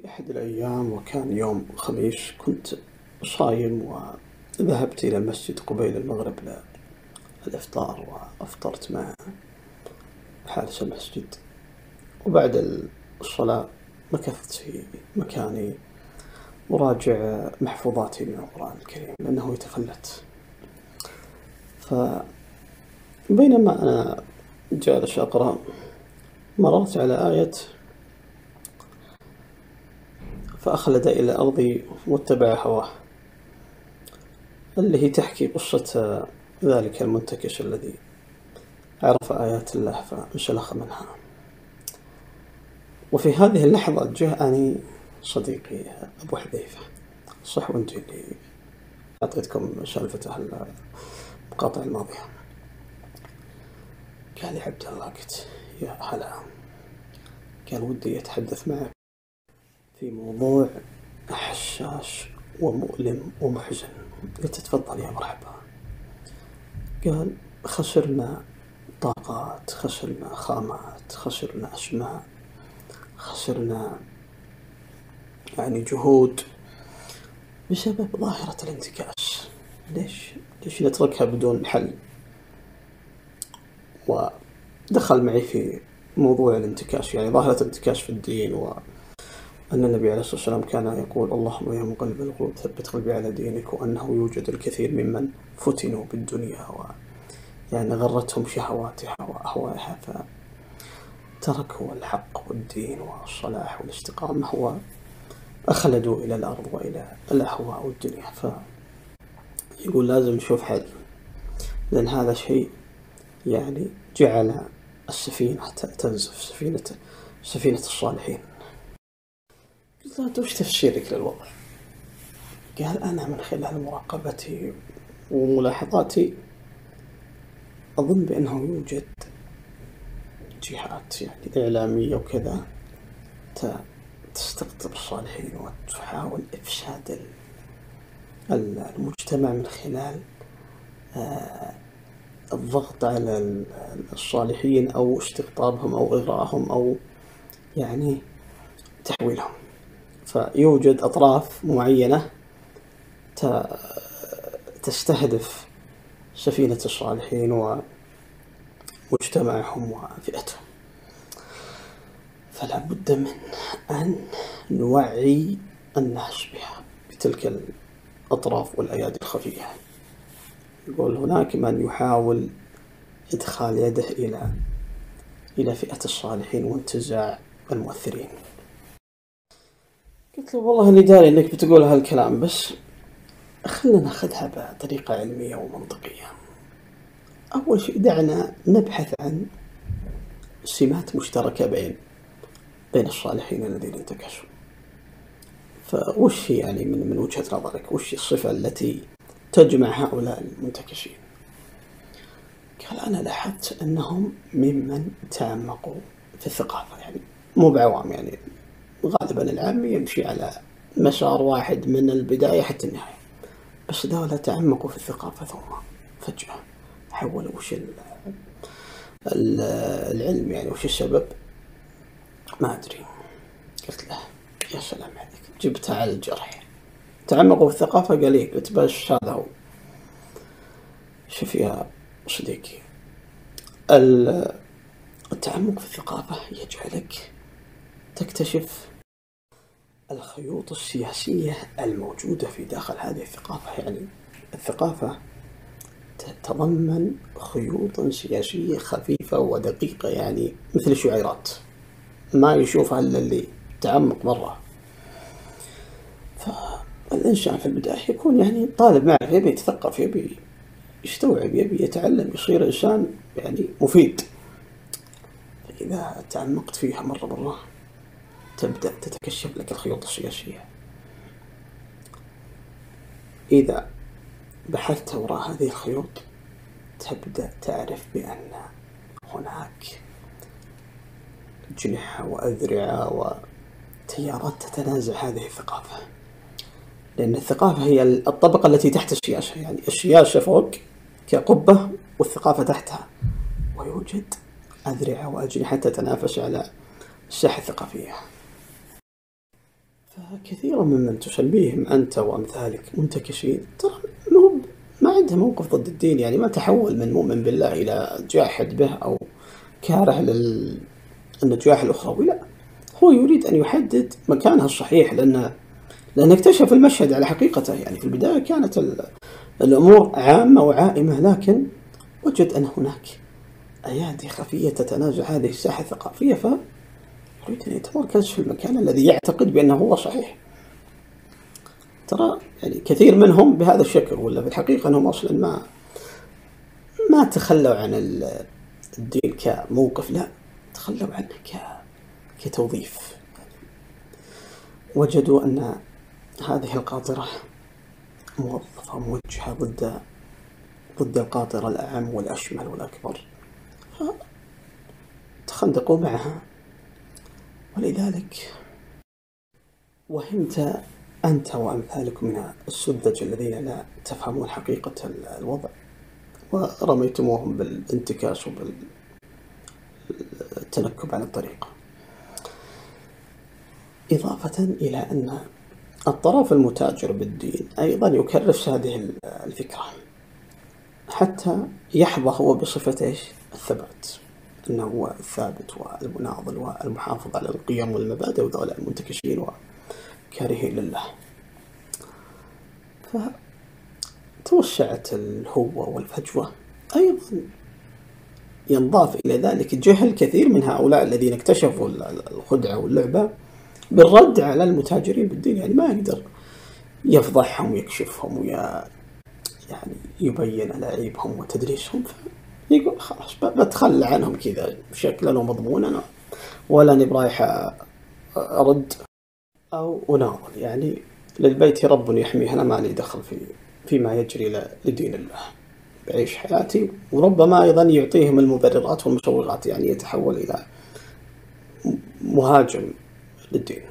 أحد الأيام وكان يوم خميس، كنت صايم وذهبت إلى المسجد قبيل المغرب للإفطار، وأفطرت مع حارس المسجد. وبعد الصلاة مكثت في مكاني أراجع محفوظاتي من القرآن الكريم لأنه يتفلت. فبينما أنا جالس أقرأ مررت على آية فأخلد إلى أرضي واتبع هواه، اللي هي تحكي قصة ذلك المنتكس الذي عرف آيات الله فانسلخ منها. وفي هذه اللحظة جاءني صديقي أبو حذيفة، صح وانت اللي أعطيتكم سالفته المقاطع الماضية. قال لي عبد الله، قلت يا هلا، قال ودي أتحدث معك في موضوع حساس ومؤلم ومحزن. قلت تفضل يا مرحبا. قال خسرنا طاقات، خسرنا خامات، خسرنا أسماء، خسرنا جهود بسبب ظاهرة الانتكاس. ليش نتركها بدون حل؟ ودخل معي في موضوع الانتكاس، ظاهرة الانتكاس في الدين، وأن النبي عليه الصلاة والسلام كان يقول اللهم يا مقلب القلوب ثبت قلبي على دينك، وأنه يوجد الكثير ممن فتنوا بالدنيا غرتهم شهواتها وأهوائها فتركوا الحق والدين والصلاح والاستقامة وأخلدوا إلى الأرض وإلى الأهواء والدنيا. فيقول لازم نشوف حل، لأن هذا شيء جعل السفينة تنزف، سفينة الصالحين. قلت له وش تفسيرك للوضع؟ قال أنا من خلال مراقبتي وملاحظاتي أظن بأنه يوجد جهات إعلامية وكذا تستقطب الصالحين وتحاول إفساد المجتمع من خلال الضغط على الصالحين أو استقطابهم أو إغراءهم أو تحويلهم. فيوجد أطراف معينة تستهدف سفينة الصالحين ومجتمعهم وفئتهم، فلا بد من أن نوعي الناس بها، بتلك الأطراف والأيادي الخفية. يقول هناك من يحاول إدخال يده إلى فئة الصالحين وانتزاع المؤثرين. قلت له والله أني داري أنك بتقول هالكلام، بس خلنا ناخذها بطريقة علمية ومنطقية. أول شيء دعنا نبحث عن سمات مشتركة بين الصالحين الذين انتكسوا. فوش من وجهة نظرك وش الصفة التي تجمع هؤلاء المنتكسين؟ قال أنا لاحظت أنهم ممن تعمقوا في الثقافة، مو بعوام، غالبا العام يمشي على مسار واحد من البداية حتى النهاية، بس دولة تعمقوا في الثقافة ثم فجأة حولوا وش العلم، وش السبب ما أدري. قلت له يا سلام عليك، جبتها على الجرح. تعمقوا في الثقافة قال لي، قلت بس هذا هو. شوف يا صديقي، التعمق في الثقافة يجعلك تكتشف الخيوط السياسية الموجودة في داخل هذه الثقافة. الثقافة تتضمن خيوط سياسية خفيفة ودقيقة، مثل الشعيرات ما يشوفها إلا اللي تعمق مرة. فالإنسان في البداية يكون طالب معرفة، يبي يتثقف، يبي يستوعب، يبي يتعلم، يصير إنسان مفيد. فإذا تعمقت فيها مرة تبدأ تتكشف لك الخيوط السياسية. إذا بحثت وراء هذه الخيوط تبدأ تعرف بأن هناك أجنحة وأذرعة وتيارات تتنازع هذه الثقافة، لأن الثقافة هي الطبقة التي تحت السياسة. السياسة فوق كقبة والثقافة تحتها، ويوجد أذرعة وأجنحة تتنافس على الساحة الثقافية. فكثيرا ممن تسميهم أنت وأمثالك منتكسين ترى ما عنده موقف ضد الدين، يعني ما تحول من مؤمن بالله إلى جاحد به أو كاره للنجاح الأخروي، لا، هو يريد أن يحدد مكانها الصحيح، لأن اكتشف المشهد على حقيقته. يعني في البداية كانت الأمور عامة وعائمة، لكن وجد أن هناك أيادي خفية تتنازع هذه الساحة الثقافية، فيريد أن يتمركز في المكان الذي يعتقد بأنه هو صحيح. ترى يعني كثير منهم بهذا الشكل، ولا في الحقيقة أنهم أصلا ما تخلوا عن الدين كموقف، لا، تخلوا عنه كتوظيف. وجدوا أن هذه القاطرة موظفة موجهة ضد القاطرة الأعم والأشمل والأكبر، فتخندقوا معها. ولذلك وهمت أنت وأمثالك من السذج الذين لا تفهمون حقيقة الوضع، ورميتموهم بالانتكاس وبالتنكب عن الطريقة، إضافة إلى أن الطرف المتاجر بالدين أيضا يكرس هذه الفكرة حتى يحظى هو بصفة الثبات، أنه هو الثابت والمناضل والمحافظ على القيم والمبادئ، وذولا المنتكسين وكارهين لله. فتوسعت الهوة والفجوة. أيضا ينضاف إلى ذلك جهل كثير من هؤلاء الذين اكتشفوا الخدعة واللعبة بالرد على المتاجرين بالدين، يعني ما يقدر يفضحهم ويكشفهم يعني يبين ألاعيبهم وتدريسهم، فيقول خلاص بتخلى عنهم كذا شكلا ومضمونا، ولا نبرايح أرد أو أناضل، يعني للبيت رب يحميه، أنا ما لي دخل فيما يجري لدين الله، بعيش حياتي. وربما أيضا يعطيهم المبررات والمسوغات، يعني يتحول إلى مهاجم للدين.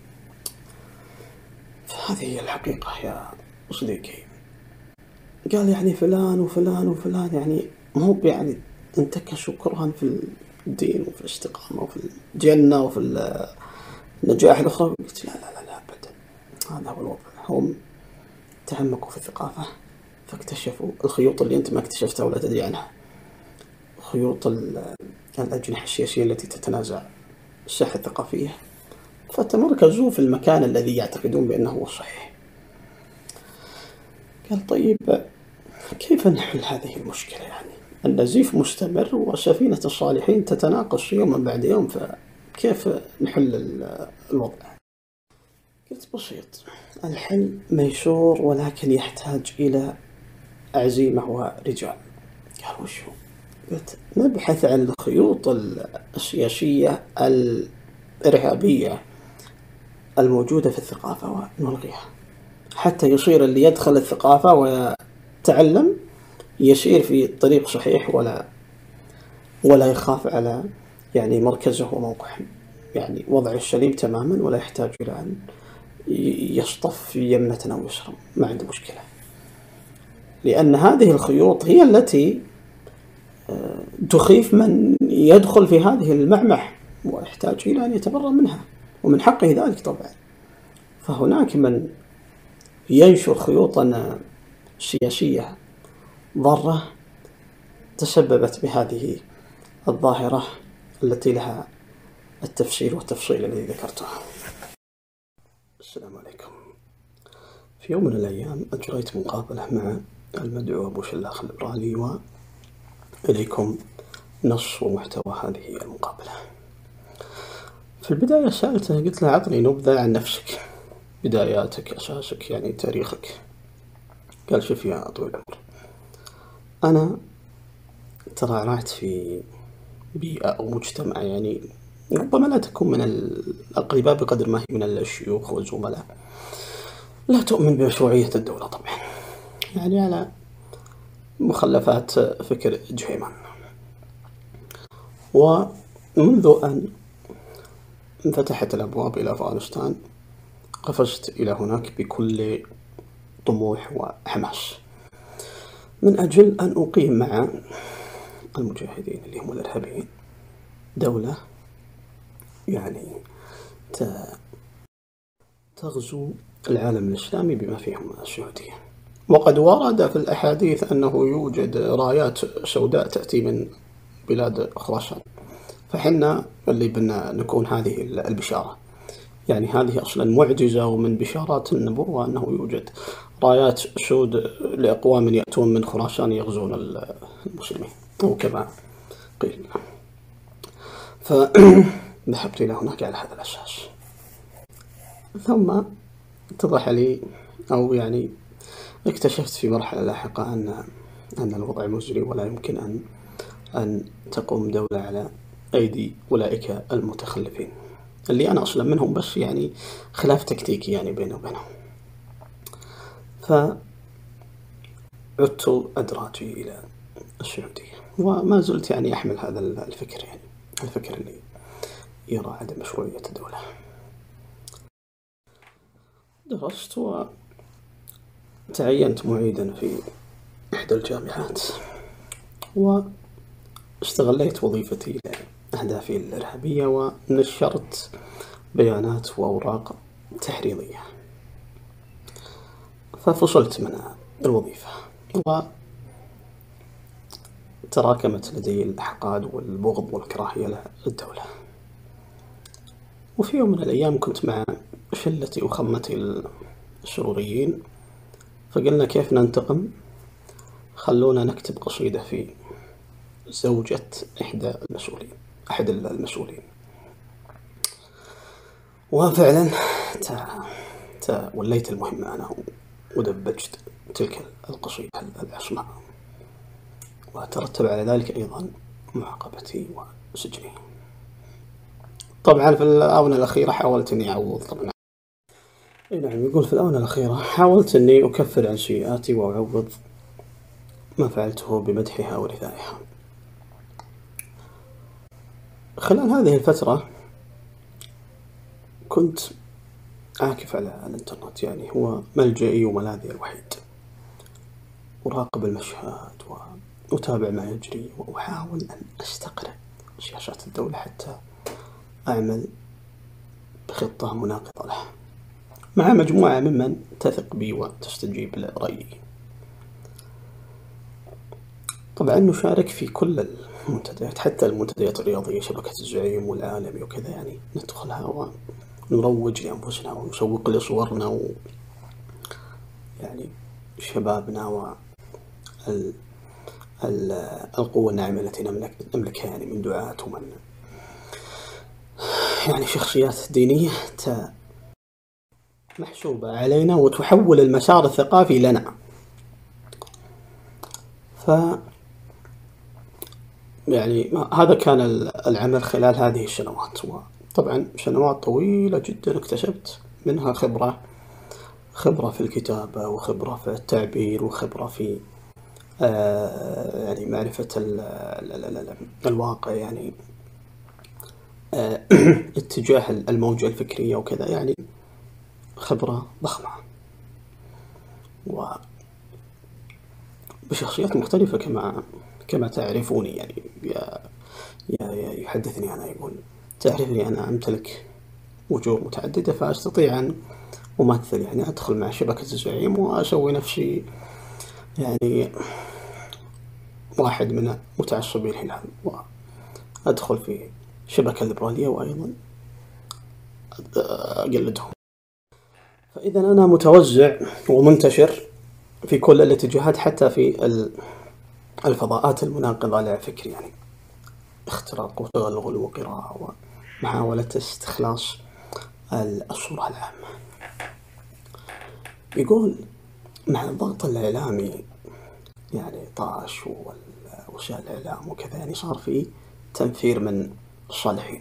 فهذه هي الحقيقة يا صديقي. قال يعني فلان وفلان وفلان، يعني مو يعني انتكسوا كرها في الدين وفي الاستقامة وفي الجنة وفي النجاح الأخرى. قلت لا أبدا، هذا هو الوضع. هم تعمقوا في الثقافة فاكتشفوا الخيوط اللي أنت ما اكتشفتها ولا تدري عنها، خيوط الأجنحة السياسية التي تتنازع الساحة الثقافية، فتمركزوا في المكان الذي يعتقدون بأنه هو الصحيح. قال طيب كيف نحل هذه المشكلة؟ يعني النزيف مستمر وسفينة الصالحين تتناقص يوما بعد يوم، فكيف نحل الوضع؟ قلت بسيط، الحل ميسور ولكن يحتاج إلى عزيمة ورجال. قال وشو؟ قلت نبحث عن الخيوط السياسية الإرهابية الموجودة في الثقافة ونلغيها، حتى يصير اللي يدخل الثقافة ويتعلم يسير في طريق صحيح، ولا يخاف على يعني مركزه وموقعه، يعني وضعه السليم تماما، ولا يحتاج إلى أن يصطف يمنة أو يسرا، ما عنده مشكلة. لأن هذه الخيوط هي التي تخيف من يدخل في هذه المعمح ويحتاج إلى أن يتبرأ منها، ومن حقه ذلك طبعا. فهناك من ينشر خيوطا سياسية ضارة تسببت بهذه الظاهرة التي لها التفسير والتفصيل الذي ذكرته. السلام عليكم. في يوم من الأيام أجريت مقابلة مع المدعو أبو شلاخ الليبرالي، وإليكم نص ومحتوى هذه المقابلة. في البداية سألته، قلت له أعطني نبذة عن نفسك، بداياتك، أساسك، يعني تاريخك. قال شوف يا طويل العمر، أنا ترعرعت في بيئة أو مجتمع يعني ربما لا تكون من الأقرباء بقدر ما هي من الشيوخ والزملاء، لا تؤمن بمشروعية الدولة طبعا، يعني على مخلفات فكر جهيمان. ومنذ أن انفتحت الأبواب إلى أفغانستان قفزت إلى هناك بكل طموح وحماس، من أجل أن أقيم مع المجاهدين اللي هم الإرهابيين دولة يعني تغزو العالم الإسلامي بما فيهم السعودية. وقد ورد في الأحاديث أنه يوجد رايات سوداء تأتي من بلاد خراسان، فحنا اللي بدنا نكون هذه البشارة. يعني هذه أصلا معجزة ومن بشارات النبوة أنه يوجد رايات سود لأقوام يأتون من خراسان يغزون المسلمين، أو كما قيل. فذهبت إلى هناك على هذا الأساس، ثم اتضح لي، أو يعني اكتشفت في مرحلة لاحقة أن الوضع مزري، ولا يمكن أن تقوم دولة على أيدي أولئك المتخلفين اللي أنا أصلا منهم، بس يعني خلاف تكتيكي يعني بيني وبينهم. فعدت أدراجي إلى السعودية، وما زلت يعني أحمل هذا الفكر، يعني الفكر اللي يرى عدم مشروعية الدولة. درست وتعينت معيدا في إحدى الجامعات، واستغليت وظيفتي لأهدافي الإرهابية، ونشرت بيانات وأوراق تحريضية، ففصلت من الوظيفة، وتراكمت لدي الأحقاد والبغض والكراهية للدولة. وفي يوم من الأيام كنت مع شلتي وخمتي السروريين، فقلنا كيف ننتقم؟ خلونا نكتب قصيدة في زوجة أحد المسؤولين. وفعلا وليت المهمة أنا، ودبجت تلك القصيدة العصماء، وترتب على ذلك أيضا معاقبتي وسجني. طبعا في الآونة الأخيرة حاولت أني أعوض. طبعا نعم، يقول في الآونة الأخيرة حاولت أني أكفر عن سيئاتي وأعوض ما فعلته بمدحها ورثائها. خلال هذه الفترة كنت عاكف على الإنترنت، يعني هو ملجئي وملاذي الوحيد. أراقب المشهد وأتابع ما يجري، وأحاول أن أستقرأ سياسات الدولة حتى أعمل بخطة مناقضة له، مع مجموعة ممن تثق بي وتستجيب لرأيي. طبعا نشارك في كل المنتديات، حتى المنتديات الرياضية، شبكة الزعيم والعالمي وكذا، يعني ندخلها ونروج لأنفسنا ونسوق لصورنا يعني شبابنا والقوة الناعمة التي نملكها، يعني من دعاة ومن يعني شخصيات دينية محسوبة علينا وتحول المسار الثقافي لنا. يعني هذا كان العمل خلال هذه السنوات، وطبعا سنوات طويلة جدا اكتسبت منها خبرة في الكتابة، وخبرة في التعبير، وخبرة في يعني معرفة الواقع، يعني اتجاه الموجة الفكرية وكذا، يعني خبرة ضخمة وبشخصيات مختلفة كما تعرفوني. يعني يحدثني أنا، يقول تعرفني أنا أمتلك وجوه متعددة، فأستطيع أن أمثل، يعني أدخل مع شبكة الزعيم وأسوي نفسي يعني واحد من متعصبي الهلال، وأدخل في شبكة ليبرالية وأيضا أقلدهم. فإذا أنا متوزع ومنتشر في كل الاتجاهات، حتى في الفضاءات المناقضة لفكري، يعني اختراق وتغلغل وقراءة ومحاولة استخلاص الصورة العامة. يقول مع الضغط الإعلامي، يعني طاش ووسائل الإعلام وكذا، يعني صار في تنفير من الصالحين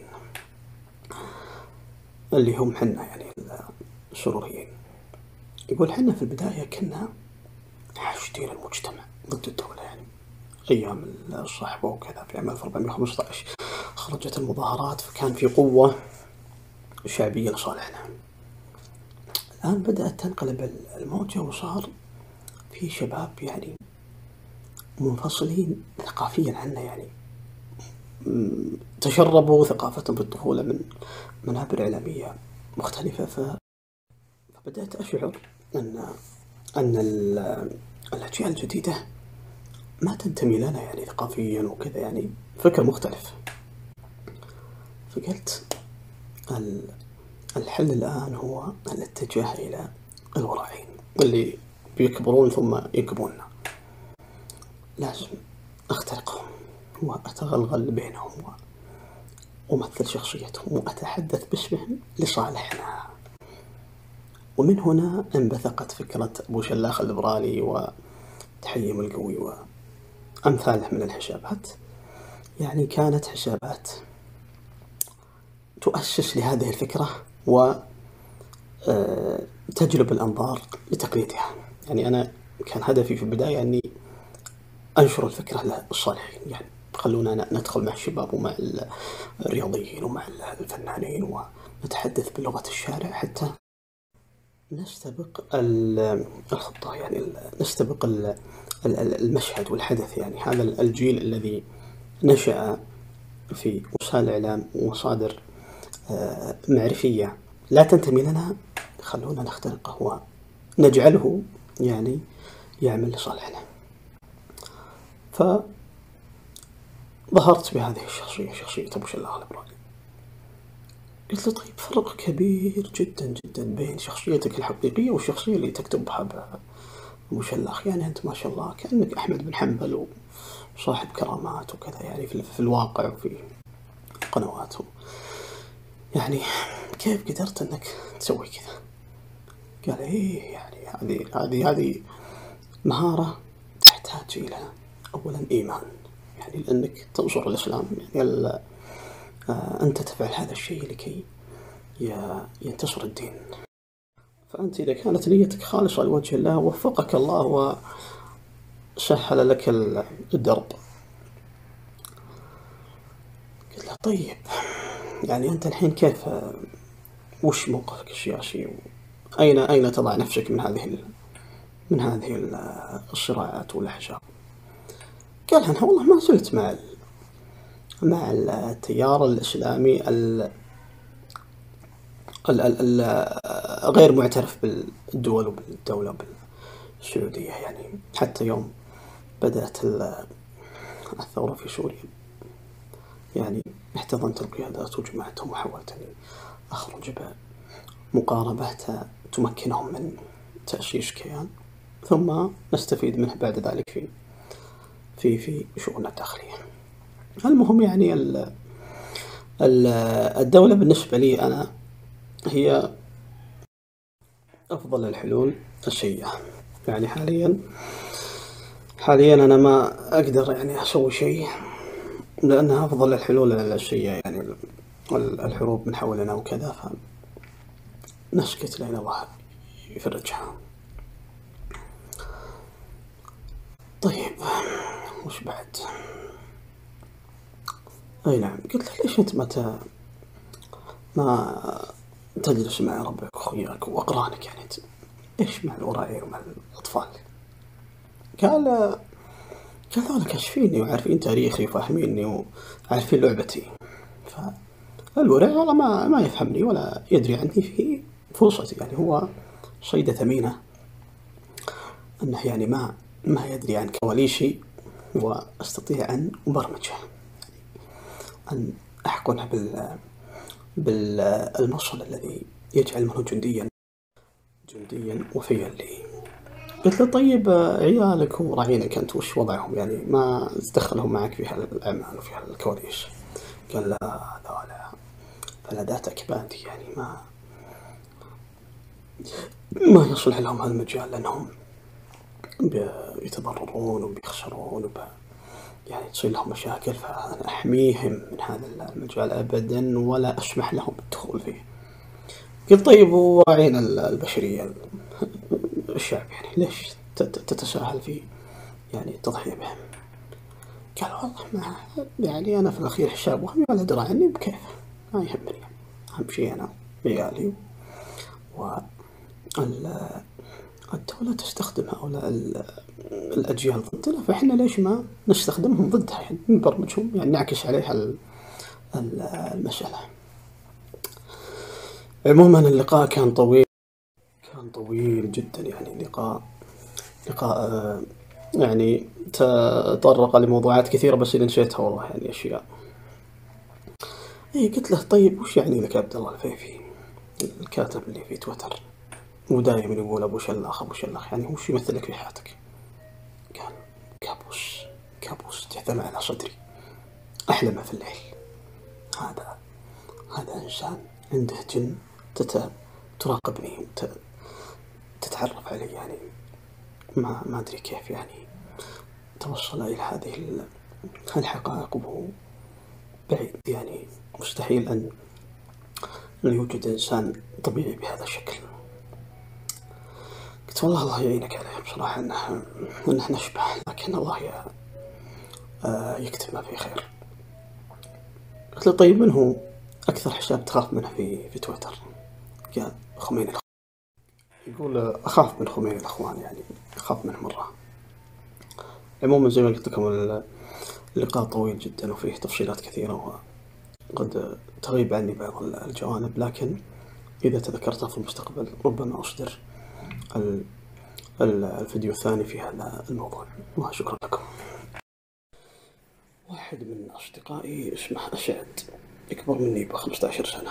اللي هم حنا، يعني السروريين. يقول حنا في البداية كنا حاشدين المجتمع ضد الدولة، يعني أيام الصحوة وكذا في عام 1415 خرجت المظاهرات، فكان في قوة شعبية لصالحنا. الآن بدأت تنقلب الموجة، وصار في شباب يعني منفصلين ثقافيا عنا، يعني تشربوا ثقافتهم في الطفولة من منابر إعلامية مختلفة، بدأت أشعر أن الأجيال الجديدة ما تنتمي لنا يعني ثقافيا وكذا، يعني فكر مختلف. فقلت الحل الآن هو الاتجاه إلى الوراعين اللي بيكبرون ثم ينكبوننا. لازم أخترقهم وأتغلغل بينهم وأمثل شخصيتهم وأتحدث باسمهم لصالحنا. ومن هنا انبثقت فكرة أبو شلاخ الليبرالي وتحيم القوي وأمثاله من الحسابات. يعني كانت حسابات تؤسس لهذه الفكرة وتجلب الأنظار لتقليدها. يعني أنا كان هدفي في البداية أني أنشر الفكرة للصالحين، يعني خلونا ندخل مع الشباب ومع الرياضيين ومع الفنانين ونتحدث بلغة الشارع حتى نستبق الخطة، يعني نستبق المشهد والحدث. يعني هذا الجيل الذي نشأ في وسائل الإعلام ومصادر معرفية لا تنتمي لنا، خلونا نخترقه ونجعله يعني يعمل لصالحنا. فظهرت بهذه الشخصية، شخصية أبو شلاخ الليبرالي. قلت له طيب فرق كبير جدا جدا بين شخصيتك الحقيقية والشخصية اللي تكتبها أبو شلاخ. يعني أنت ما شاء الله كأنك أحمد بن حنبل وصاحب كرامات وكذا، يعني في الواقع وفي قنوات يعني كيف قدرت أنك تسوي كذا؟ قال إيه يعني هذه مهارة تحتاج إلى أولا إيمان، يعني لأنك تنصر الإسلام، يعني أنت تفعل هذا الشيء لكي ينتصر الدين. فأنت إذا كانت نيتك خالصة لوجه الله وفقك الله وسهل لك الدرب. قلت له طيب يعني أنت الحين كيف، وش موقفك السياسي، أين تضع نفسك من هذه الصراعات والأحزاب؟ قال أنا والله ما زلت مع التيار الإسلامي غير معترف بالدول وبالدولة السعودية. يعني حتى يوم بدأت الثورة في سوريا يعني احتضنت القيادات وجمعتهم وحاولت أني أخرج بمقاربة تمكنهم من تأسيس كيان ثم نستفيد منه بعد ذلك في شؤوننا الداخلية. المهم يعني الدولة بالنسبة لي أنا هي أفضل الحلول السيئة. يعني حاليا أنا ما أقدر يعني أسوي شيء لأنها أفضل الحلول السيئة، يعني الحروب من حولنا وكذا، فنسكت لين الله يفرجها. طيب وش بعد؟ أي نعم. قلت له ليش أنت ما تجلس مع ربك وأخوياك وأقرانك، يعني ليش مع الوراعي ومع الأطفال؟ قال هذول كاشفيني وعارفين تاريخي وفاهميني وعارفين لعبتي، فالوراعي والله ما يفهمني ولا يدري عني في فرصتي. يعني هو صيدة ثمينة أنه يعني ما يدري عن كواليسي وأستطيع أن أبرمجه، أن أحقنه بالمصل الذي يجعل منه جنديا وفيا لي. قلت له طيب عيالك وراعينك أنت وش وضعهم، يعني ما تدخلهم معك في هالأعمال وفي هالكواليس؟ قال لا فلذاتك بادي، يعني ما يصلح لهم هالمجال لأنهم بيتضررون وبيخسرون يعني تصير لهم مشاكل، فأنا أحميهم من هذا المجال أبدا ولا أسمح لهم بالدخول فيه. قلت طيب وراعينا البشرية الشعب، يعني ليش تتساهل في يعني التضحية بهم؟ قال والله ما يعني أنا في الأخير حساب وهمي ولا درى عني بكيف، ما يهمني، أهم شيء أنا عيالي. والدولة تستخدم هؤلاء الأجيال ضدنا، فإحنا ليش ما نستخدمهم ضدها، يعني نبرمجهم، يعني نعكس عليها المسألة. عموما اللقاء كان طويل، كان طويل جدا، يعني لقاء يعني تطرق لموضوعات كثيرة بس اللي نسيتها والله، يعني أشياء. قلت له طيب وش يعني لك عبد الله الفيفي الكاتب اللي في تويتر ودائما يقول أبو شلاخ أبو شلاخ، يعني وش يمثل لك في حياتك؟ قال كابوس تهدم على صدري، أحلم في الليل. هذا إنسان عنده جن تراقبني تتعرف علي، يعني ما أدري كيف يعني توصل إلى هذه الحقائق، وهو بعيد، يعني مستحيل أن يوجد إنسان طبيعي بهذا الشكل. قلت والله الله يعينك عليه بصراحة، إنه نشبه، لكن الله يكتب ما فيه خير. قلت له طيب من هو أكثر حساب تخاف منه في تويتر؟ قال خميني الأخوان. يقول أخاف من خميني الأخوان، يعني أخاف منه مرة. عموما زي ما قلت لكم اللقاء طويل جدا وفيه تفصيلات كثيرة، وقد تغيب عني بعض الجوانب، لكن إذا تذكرتها في المستقبل ربما أصدر الفيديو الثاني في هذا الموضوع. وشكرا لكم. واحد من أصدقائي اسمه أسعد، يكبر مني ب15 سنة،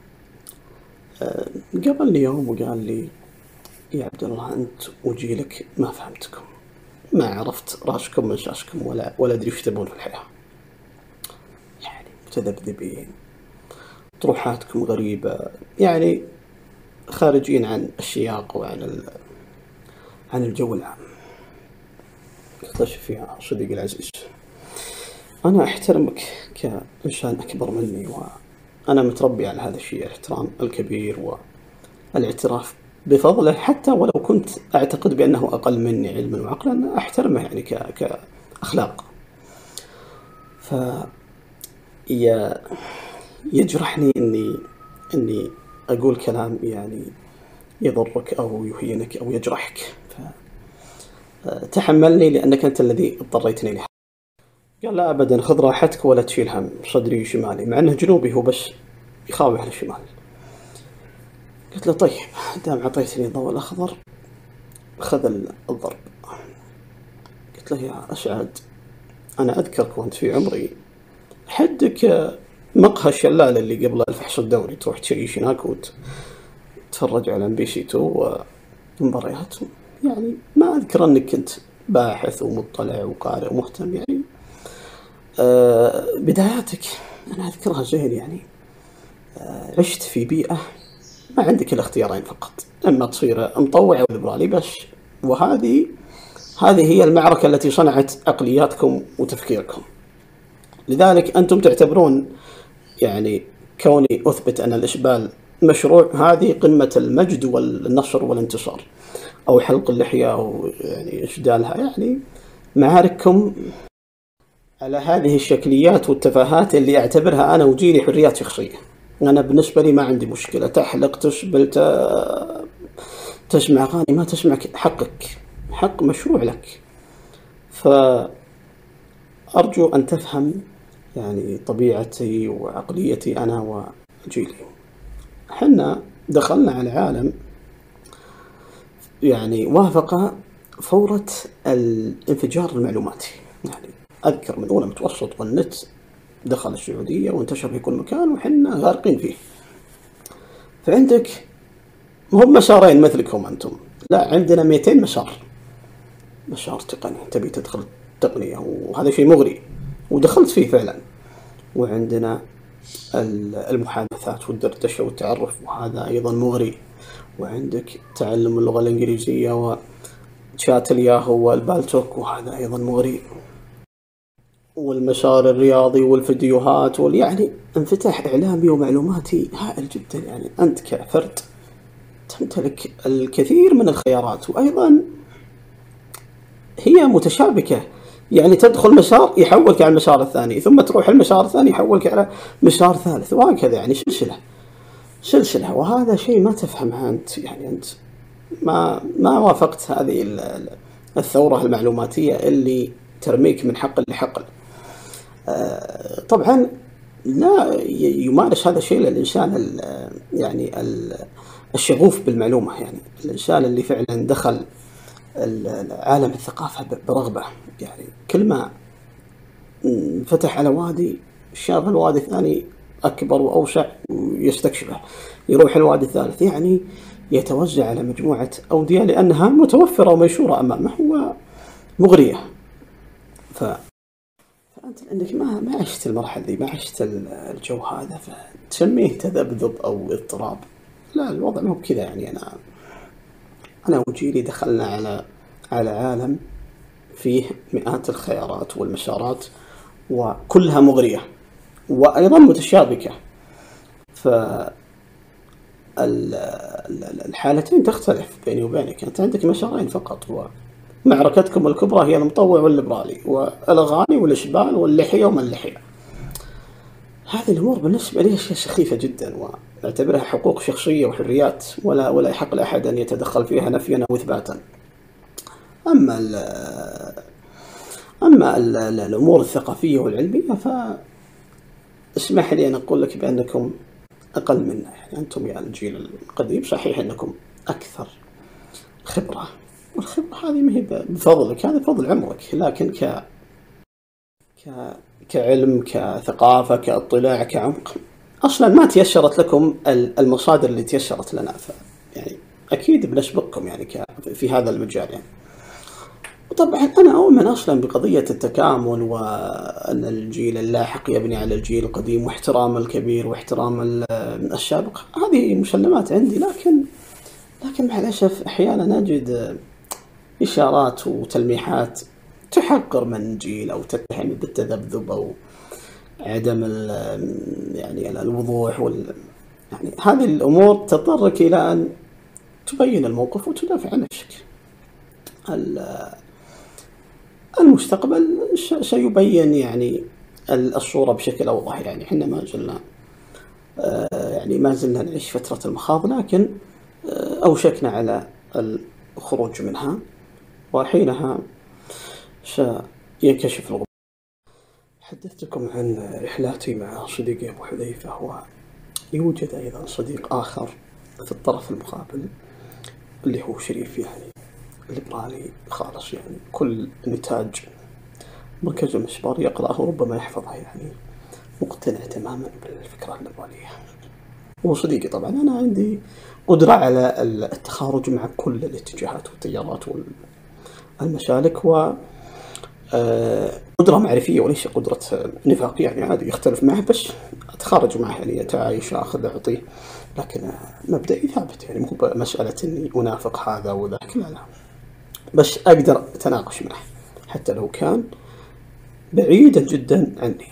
قابلني يوم وقال لي يا عبد الله أنت وجيلك ما فهمتكم، ما عرفت راسكم من شاشكم ولا أدري وش تبون في الحياة، يعني متذبذبين، طروحاتكم غريبة، يعني خارجين عن السياق وعن الجو العام. قلت فيها صديقي العزيز، أنا أحترمك كإنسان أكبر مني، وأنا متربي على هذا الشيء، الاحترام الكبير والاعتراف بفضله، حتى ولو كنت أعتقد بأنه أقل مني علما وعقلا أحترمه يعني كأخلاق. يجرحني إني أقول كلام يعني يضرك أو يهينك أو يجرحك، فتحملني لأنك أنت الذي اضطريتني له. قال لا أبدا، خذ راحتك ولا تشيل هم، صدري شمالي، مع أنه جنوبي هو بس يخاوي على الشمال. قلت له طيب دام عطيتني الضوء الأخضر خذ الضرب. قلت له يا أسعد، أنا أذكرك وأنت في عمري حدك مقهى الشلال اللي قبل الفحص الدوري، تروح تشيش هناك وتتفرج على MBC2 ومباريات، يعني ما أذكر أنك كنت باحث ومطلع وقارئ ومهتم، يعني بداياتك أنا أذكرها زين، يعني عشت في بيئة ما عندك الاختيارين فقط، إما تصير مطوع أو ليبرالي بس، وهذه هي المعركة التي صنعت عقلياتكم وتفكيركم. لذلك أنتم تعتبرون يعني كوني أثبت أن الإسبال مشروع هذه قمة المجد والنصر والانتصار، أو حلق اللحية أو يعني إسدالها، يعني معارككم على هذه الشكليات والتفاهات اللي أعتبرها أنا وجيلي حريات شخصية. أنا بالنسبة لي ما عندي مشكلة، تحلق تسبل تسمع أغاني ما تسمع، حقك، حق مشروع لك. فأرجو أن تفهم يعني طبيعتي وعقليتي أنا وجيلي. حنا دخلنا على عالم يعني وافق فورة الانفجار المعلوماتي، يعني أذكر من أولى متوسط والنت دخل السعودية وانتشر في كل مكان وحنا غارقين فيه. فعندك هم مسارين مثلكم أنتم، لا عندنا 200 مسار تقني، تبي تدخل التقنية وهذا شيء مغري ودخلت فيه فعلا، وعندنا المحادثات والدردشة والتعرف وهذا أيضا مغري، وعندك تعلم اللغة الإنجليزية وشات الياهو والبالتوك وهذا أيضا مغري، والمسار الرياضي والفيديوهات يعني انفتاح إعلامي ومعلوماتي هائل جدا. يعني أنت كفرد تمتلك الكثير من الخيارات، وأيضا هي متشابكة، يعني تدخل مسار يحولك على المسار الثاني، ثم تروح المسار الثاني يحولك على مسار ثالث، وهكذا يعني سلسلة. وهذا شيء ما تفهمها أنت، يعني أنت ما وافقت هذه الثورة المعلوماتية اللي ترميك من حقل لحقل. طبعا لا يمارس هذا الشيء للإنسان يعني الشغوف بالمعلومة، يعني الإنسان اللي فعلا دخل عالم الثقافة برغبة، يعني كل ما فتح على وادي شاف الوادي الثاني أكبر وأوسع ويستكشفه، يروح الوادي الثالث، يعني يتوزع على مجموعة أودية لأنها متوفرة ومنشورة أمامه ومغرية. فأنت لأنك ما عشت المرحلة دي، ما عشت الجو هذا، فتسميه تذبذب أو اضطراب. لا، الوضع مو بكذا. يعني أنا وجيلي دخلنا على عالم فيه مئات الخيارات والمسارات وكلها مغرية وأيضا متشابكة. فالحالتين تختلف بيني وبينك. أنت عندك مسارين فقط، ومعركتكم الكبرى هي المطوع والليبرالي والأغاني والإشبال واللحية وما اللحية. هذه الأمور بالنسبة لي أشياء سخيفة جدا، ونعتبرها حقوق شخصية وحريات ولا يحق لأحد أن يتدخل فيها نفيا أو إثباتا. أما الأمور الثقافية والعلمية فاسمح لي أن أقول لك بأنكم أقل منا. يعني أنتم يا الجيل القديم صحيح أنكم أكثر خبرة، والخبرة هذه ما هي بفضلك، هذا فضل عمرك، لكن كعلم، كثقافة، كاطلاع، كعمق، أصلا ما تيسرت لكم المصادر اللي تيسرت لنا. يعني أكيد بنسبقكم يعني في هذا المجال. يعني وطبعا أنا أؤمن أصلا بقضية التكامل، وأن الجيل اللاحق يبني على الجيل القديم، واحترام الكبير واحترام السابق. هذه مسلمات عندي، لكن مع الأسف أحيانا نجد إشارات وتلميحات تحقر من جيل أو تتهم بالتذبذب أو عدم يعني الوضوح يعني هذه الأمور تضطرك إلى أن تبين الموقف وتدافع عن نفسك. المستقبل سيبين يعني الصورة بشكل أوضح. يعني إحنا ما زلنا نعيش فترة المخاض، لكن أوشكنا على الخروج منها، وحينها سينكشف الغبار. حدثتكم عن رحلاتي مع صديقي أبو حذيفة، ويوجد أيضا صديق آخر في الطرف المقابل اللي هو شريف، يعني ليبرالي خالص، يعني كل نتاج مركز المسبار يقرأه ربما يحفظه، يعني مقتنع تماما بالفكرة الليبرالية. وصديقي طبعا أنا عندي قدرة على التخارج مع كل الاتجاهات والتيارات والمسالك، و قدرة معرفية وليس قدرة نفاق. يعني عادي يختلف معه بس أتخارج معه، يعني أتعايش، أخذ أعطيه، لكن مبدئي ثابت. يعني مو مسألة إني أنافق هذا وذاك، لا، بس أقدر أتناقش معه حتى لو كان بعيدا جدا عني.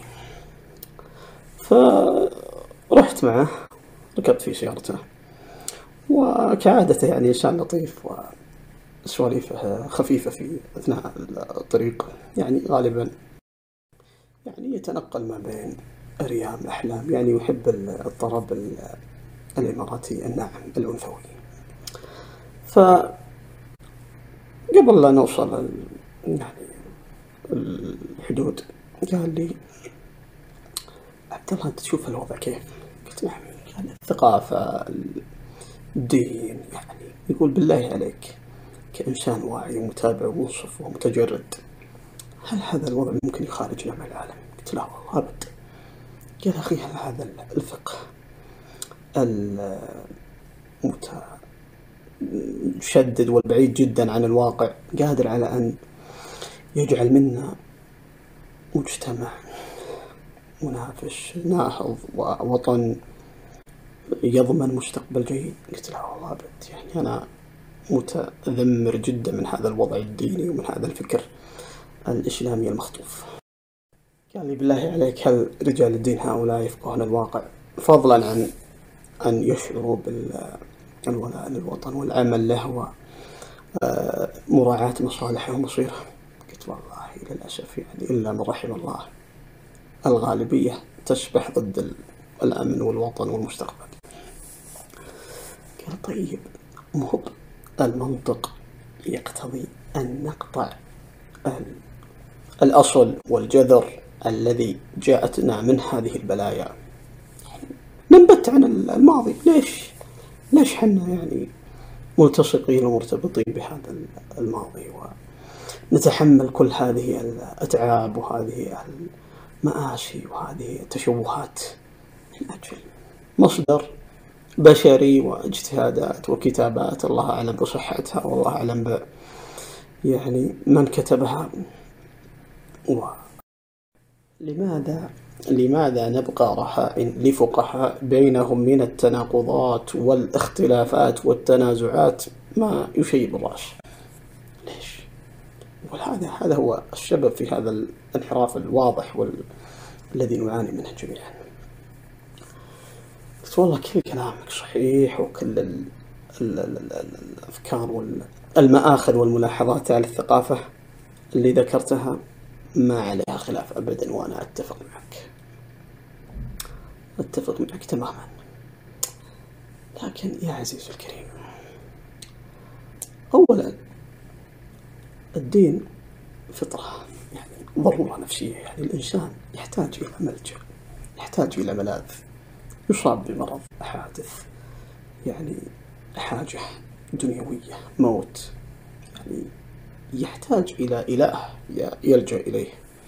فرحت معه، ركبت في سيارته، وكعادته يعني إنسان لطيف وسواليفه خفيفة في أثناء الطريق. يعني غالبا يعني يتنقل ما بين أريام أحلام، يعني يحب الطرب الإماراتي الناعم الأنثوي. فقبل لا نوصل يعني الحدود قال لي: عبد الله، أنت تشوف الوضع كيف؟ قلت: نعم. قال: الثقافة، الدين، يعني يقول بالله عليك كإنسان واعي ومتابع ومنصف ومتجرد، هل هذا الوضع ممكن يخارجنا من العالم؟ قلت: لا والله أبد. قال: أخي، هل هذا الفقه المتشدد والبعيد جدا عن الواقع قادر على أن يجعل منا مجتمع منافس ناهض ووطن يضمن مستقبل جيد؟ قلت: لا والله أبد. يعني أنا متذمر جدا من هذا الوضع الديني ومن هذا الفكر الإسلامي المخطوف. قال لي: بالله عليك، هل رجال الدين هؤلاء يفقهون الواقع، فضلا عن أن يشعروا بالولاء للوطن والعمل له ومراعاة مصالحه ومصيره؟ قلت: والله للأسف، يعني إلا من رحم الله، الغالبية تسبح ضد الأمن والوطن والمستقبل. قال: طيب، مهب المنطق يقتضي أن نقطع الأصل والجذر الذي جاءتنا من هذه البلايا، ننبت عن الماضي. ليش ليش حنا يعني ملتصقين ومرتبطين بهذا الماضي ونتحمل كل هذه الأتعاب وهذه المآسي وهذه التشوهات من أجل مصدر بشري واجتهادات وكتابات الله أعلم بصحتها والله أعلم يعني من كتبها. لماذا نبقى رهائن لفقهاء بينهم من التناقضات والاختلافات والتنازعات ما يشيب الرأس؟ ليش؟ هذا هو السبب في هذا الانحراف الواضح الذي نعاني منه جميعا. بس والله كل كلامك صحيح وكل الأفكار والمآخذ والملاحظات على الثقافة اللي ذكرتها ما عليها خلاف أبدا، وأنا أتفق معك تماما. لكن يا عزيز الكريم، أولا الدين فطرة، يعني ضرورة نفسية، يعني الإنسان يحتاج إلى ملجأ، يحتاج إلى ملاذ، يصاب بمرض، حادث، يعني حاجة دنيوية، موت، يعني يحتاج إلى إله يلجأ إليه.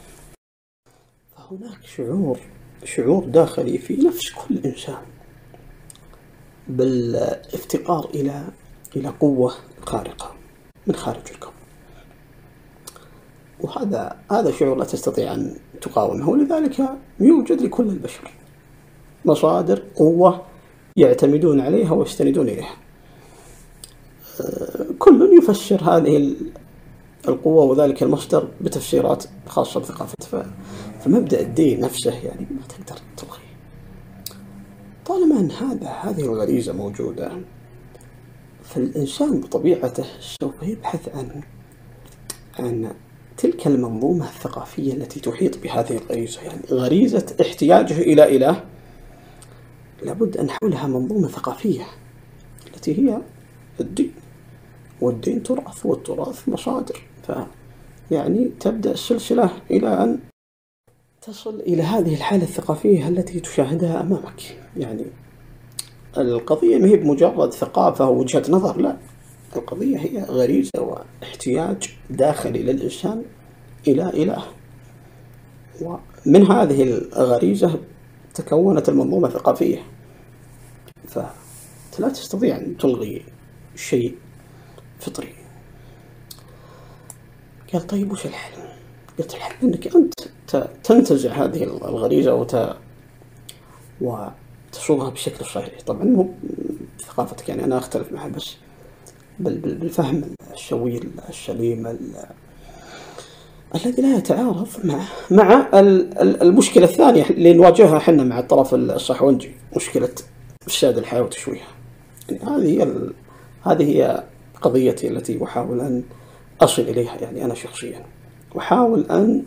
فهناك شعور داخلي في نفس كل إنسان بالافتقار إلى قوة خارقة من خارج الكون، وهذا شعور لا تستطيع أن تقاومه، ولذلك يوجد لكل البشر مصادر قوة يعتمدون عليها ويستندون إليها. كل يفسر هذه القوة وذلك المصدر بتفسيرات خاصة بثقافته. فمبدأ الدين نفسه يعني ما تقدر تلغيه طالما أن هذه الغريزة موجودة. فالإنسان بطبيعته سوف يبحث عن تلك المنظومة الثقافية التي تحيط بهذه الغريزة، يعني غريزة احتياجه إلى إله لابد أن حولها منظومة ثقافية التي هي الدين، والدين تراث والتراث مصادر. يعني تبدأ السلسلة إلى أن تصل إلى هذه الحالة الثقافية التي تشاهدها أمامك. يعني القضية ما هي بمجرد ثقافة ووجهة نظر، لا، القضية هي غريزة واحتياج داخلي للإنسان إلى إله، ومن هذه الغريزة تكونت المنظومة الثقافية. فلا تستطيع أن تلغي شيء فطري. قال طيب وش الحل؟ قلت الحل أنك أنت تنتزع هذه الغريزة وتصوغها بشكل صحيح. طبعا مو بثقافتك، يعني أنا أختلف معها، بس بالفهم الشوي السليم الذي لا يتعارض مع المشكلة الثانية اللي نواجهها حنا مع الطرف الصحوندي، مشكلة إفساد الحياة وتشويهها. يعني هذه هي قضيتي التي أحاول أن أصل إليها، يعني أنا شخصيا أحاول أن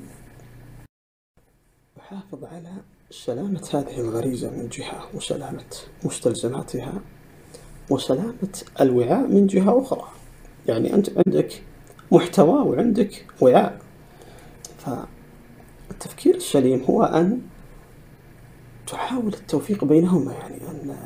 أحافظ على سلامة هذه الغريزة من جهة، وسلامة مستلزماتها، وسلامة الوعاء من جهة أخرى. يعني أنت عندك محتوى وعندك وعاء. فالتفكير السليم هو أن تحاول التوفيق بينهما، يعني أن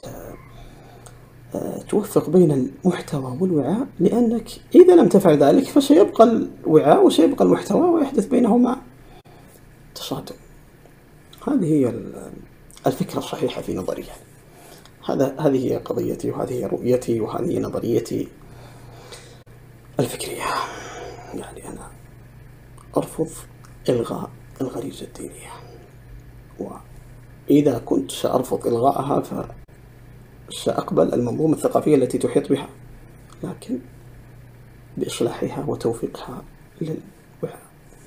توفق بين المحتوى والوعاء، لأنك إذا لم تفعل ذلك فسيبقى الوعاء وسيبقى المحتوى ويحدث بينهما تصادم. هذه هي الفكرة الصحيحة في نظري. هذه هي قضيتي، وهذه هي رؤيتي، وهذه نظريتي الفكرية. يعني أنا أرفض إلغاء الغريزة الدينية، وإذا كنت سأرفض إلغائها فسأقبل المنظومة الثقافية التي تحيط بها، لكن بإصلاحها وتوفيقها للوعاء.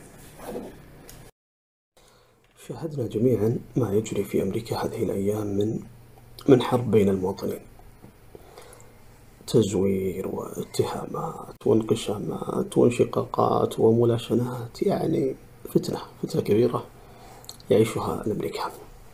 شاهدنا جميعا ما يجري في أمريكا هذه الأيام من حرب بين المواطنين، تزوير واتهامات وانقسامات وانشقاقات وملاشنات، يعني فتنة كبيرة يعيشها الأمريكان.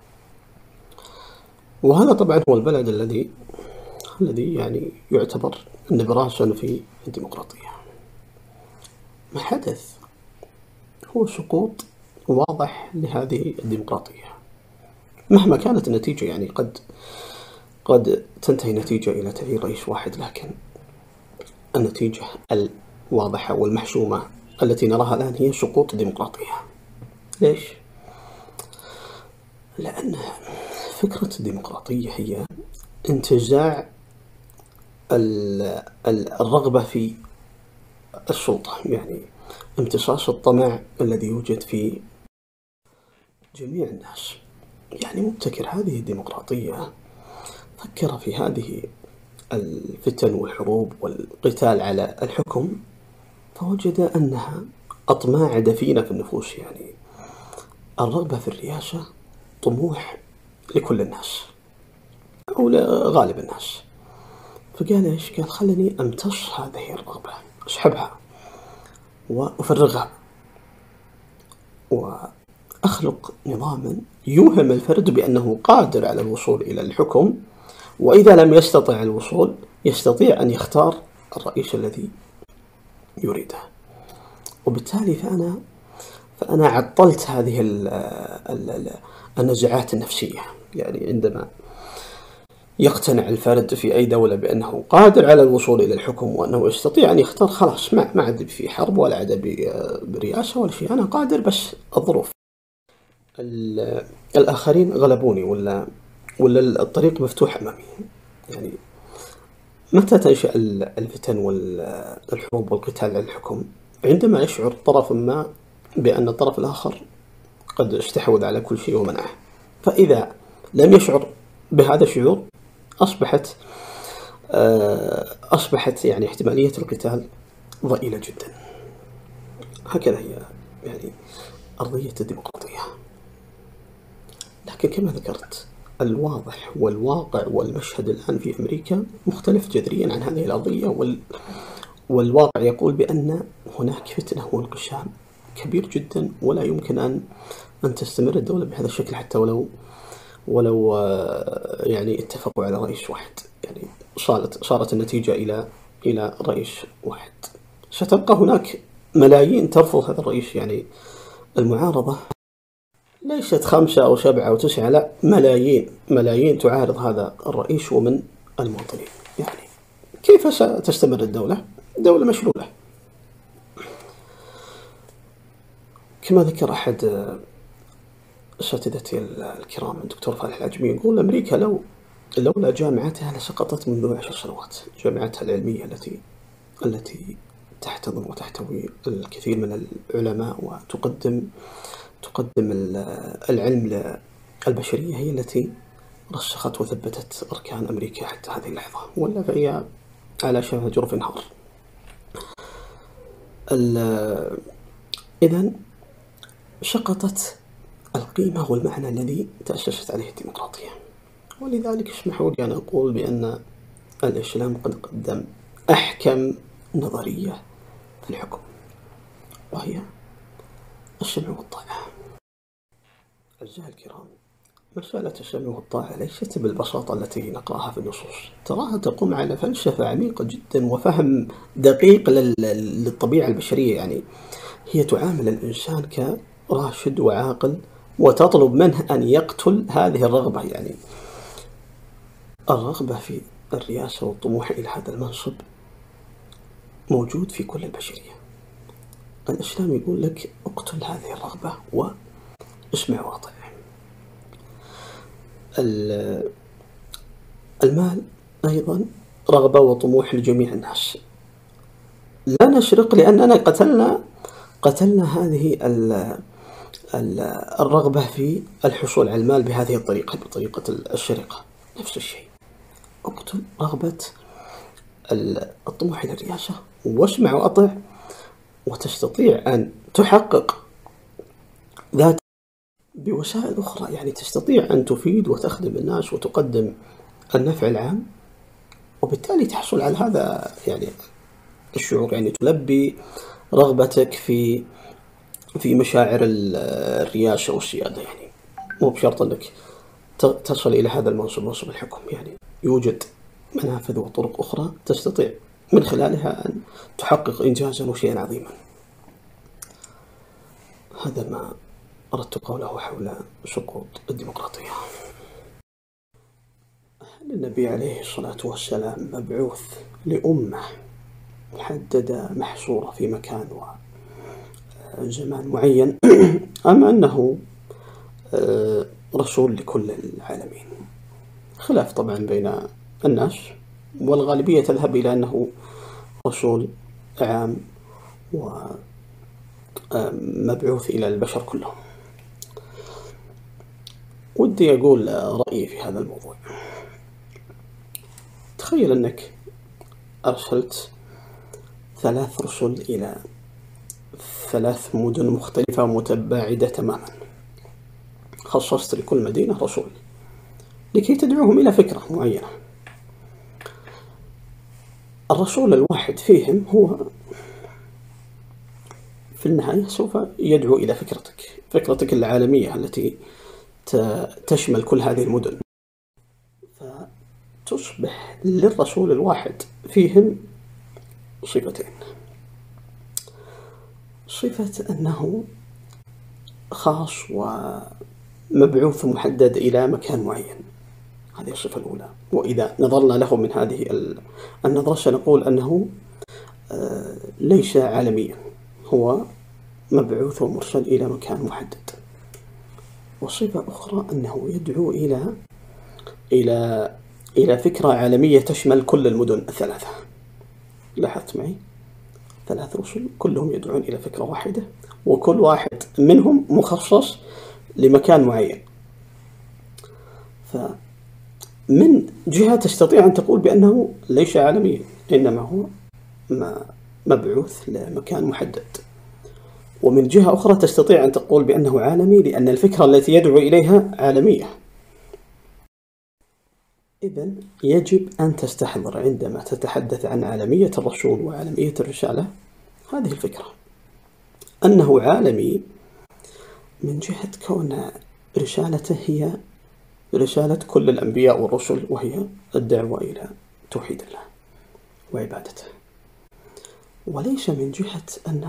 وهذا طبعا هو البلد الذي يعني يعتبر نبراسا في الديمقراطية. ما حدث هو سقوط واضح لهذه الديمقراطية مهما كانت النتيجة. يعني قد قد تنتهي النتيجة إلى تغيير رئيس واحد، لكن النتيجة الواضحة والمحسومة التي نراها الآن هي سقوط الديمقراطية. ليش؟ لأن فكرة الديمقراطية هي انتزاع الرغبة في السلطة، يعني امتصاص الطمع الذي يوجد في جميع الناس. يعني مبتكر هذه الديمقراطية فكر في هذه الفتن والحروب والقتال على الحكم، فوجد أنها أطماع دفينة في النفوس. يعني الرغبة في الرئاسة طموح لكل الناس أو لغالب الناس، فقال إيش؟ قال خلني أمتص هذه الرغبة، أسحبها وأفرغها، وأخلق نظاما يوهم الفرد بأنه قادر على الوصول إلى الحكم، وإذا لم يستطع الوصول يستطيع أن يختار الرئيس الذي يريده. وبالتالي فأنا عطلت هذه النزعات النفسية. يعني عندما يقتنع الفرد في أي دولة بأنه قادر على الوصول إلى الحكم وأنه يستطيع أن يختار، خلاص ما عاد في حرب ولا عاد برئاسة ولا شيء، أنا قادر، بس الظروف الآخرين غلبوني ولا الطريق مفتوح أمامي. يعني متى تنشأ الفتن والحروب والقتال على الحكم؟ عندما يشعر طرف ما بأن الطرف الآخر قد استحوذ على كل شيء ومنعه، فإذا لم يشعر بهذا الشعور أصبحت يعني احتمالية القتال ضئيلة جدا. هكذا هي يعني أرضية الديمقراطية. لكن كما ذكرت، الواضح والواقع والمشهد الآن في أمريكا مختلف جذريا عن هذه الأرضية، والواقع يقول بأن هناك فتنة وانقسام كبير جدا، ولا يمكن أن تستمر الدولة بهذا الشكل حتى ولو يعني اتفقوا على رئيس واحد. يعني صارت النتيجة إلى رئيس واحد. ستبقى هناك ملايين ترفض هذا الرئيس. يعني المعارضة ليست 5 أو 7 أو 9، لا، ملايين تعارض هذا الرئيس ومن المواطنين. يعني كيف ستستمر الدولة؟ دولة مشلولة. كما ذكر أحد أساتذتي الكرام الدكتور فالح العجمي، يقول أمريكا لولا جامعتها لسقطت منذ 10 سنوات. جامعتها العلمية التي تحتضن وتحتوي الكثير من العلماء وتقدم العلم للبشرية، هي التي رسخت وثبتت أركان أمريكا حتى هذه اللحظة، ولا فهي على شفا جرف انهار. إذن سقطت القيمة والمعنى الذي تأسست عليه الديمقراطية. ولذلك اسمحوا لي أن أقول بأن الإسلام قد قدم أحكم نظرية في الحكم، وهي السمع والطاعة. أعزائي الكرام، مسألة السمع والطاعة ليست بالبساطة التي نقرأها في النصوص، تراها تقوم على فلسفة عميقة جدا وفهم دقيق للطبيعة البشرية. يعني هي تعامل الإنسان كراشد وعاقل وتطلب منه أن يقتل هذه الرغبة. يعني الرغبة في الرئاسة والطموح إلى هذا المنصب موجود في كل البشرية. الإسلام يقول لك اقتل هذه الرغبة واسمع واطع. المال أيضا رغبة وطموح لجميع الناس. لا نسرق لأننا قتلنا هذه الرغبة في الحصول على المال بهذه الطريقة، بطريقة السرقة. نفس الشيء، اقتل رغبة الطموح إلى الرئاسة واسمع وأطع، وتستطيع أن تحقق ذات بوسائل أخرى. يعني تستطيع أن تفيد وتخدم الناس وتقدم النفع العام، وبالتالي تحصل على هذا يعني الشعور. يعني تلبي رغبتك في مشاعر الرياسة والسيادة. يعني مو بشرط أنك تصل إلى هذا المنصب، منصب الحكم. يعني يوجد منافذ وطرق أخرى تستطيع من خلالها أن تحقق إنجازا وشيئا عظيما. هذا ما أردت قوله حول سقوط الديمقراطية. النبي عليه الصلاة والسلام مبعوث لأمة محددة محصورة في مكان وزمان معين، أم أنه رسول لكل العالمين؟ خلاف طبعا بين الناس، والغالبية تذهب إلى أنه رسول عام ومبعوث إلى البشر كلهم. ودي أقول رأيي في هذا الموضوع. تخيل أنك أرسلت 3 رسل إلى 3 مدن مختلفة ومتباعدة تماما، خصصت لكل مدينة رسول لكي تدعوهم إلى فكرة معينة. الرسول الواحد فيهم هو في النهاية سوف يدعو إلى فكرتك العالمية التي تشمل كل هذه المدن، فتصبح للرسول الواحد فيهم صفتين: صفة أنه خاص ومبعوث محدد إلى مكان معين، هذه الصفة الأولى. وإذا نظرنا له من هذه النظرة سنقول أنه ليس عالميا، هو مبعوث ومرسل إلى مكان محدد. وصفة أخرى أنه يدعو إلى فكرة عالمية تشمل كل المدن 3. لاحظت معي؟ 3 رسل كلهم يدعون إلى فكرة واحدة، وكل واحد منهم مخصص لمكان معين. فمن جهة تستطيع أن تقول بأنه ليس عالميا، إنما هو مبعوث لمكان محدد. ومن جهة أخرى تستطيع أن تقول بأنه عالمي لأن الفكرة التي يدعو إليها عالمية. إذن يجب أن تستحضر عندما تتحدث عن عالمية الرسول وعالمية الرسالة هذه الفكرة، أنه عالمي من جهة كون رسالته هي رسالة كل الأنبياء والرسل، وهي الدعوة إلى توحيد الله وعبادته، وليس من جهة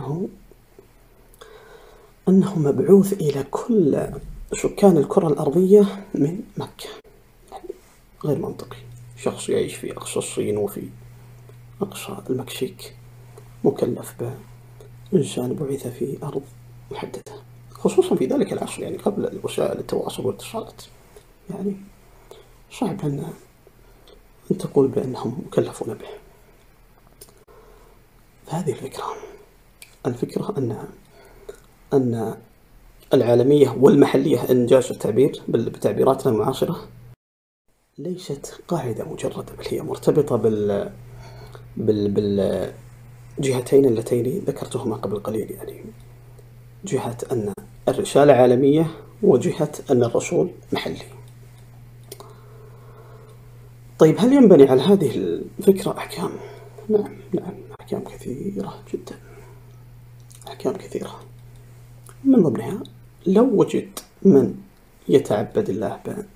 أنه مبعوث إلى كل سكان الكرة الأرضية من مكة. غير منطقي. شخص يعيش في أقصى الصين وفي أقصى المكسيك مكلف بإنسان بعث في أرض محددة، خصوصا في ذلك العصر، يعني قبل وسائل التواصل والاتصالات. يعني صعب أن تقول بأنهم مكلفون به. فهذه الفكرة أن العالمية والمحلية، إن جاز التعبير بتعبيراتنا المعاصرة، ليست قاعدة مجردة، بل هي مرتبطة بالجهتين اللتين ذكرتهما قبل قليل، يعني جهة أن الرسالة عالمية وجهة أن الرسول محلي. طيب، هل ينبني على هذه الفكرة أحكام؟ نعم، أحكام كثيرة جدا، أحكام كثيرة. من ضمنها لو وجد من يتعبد الله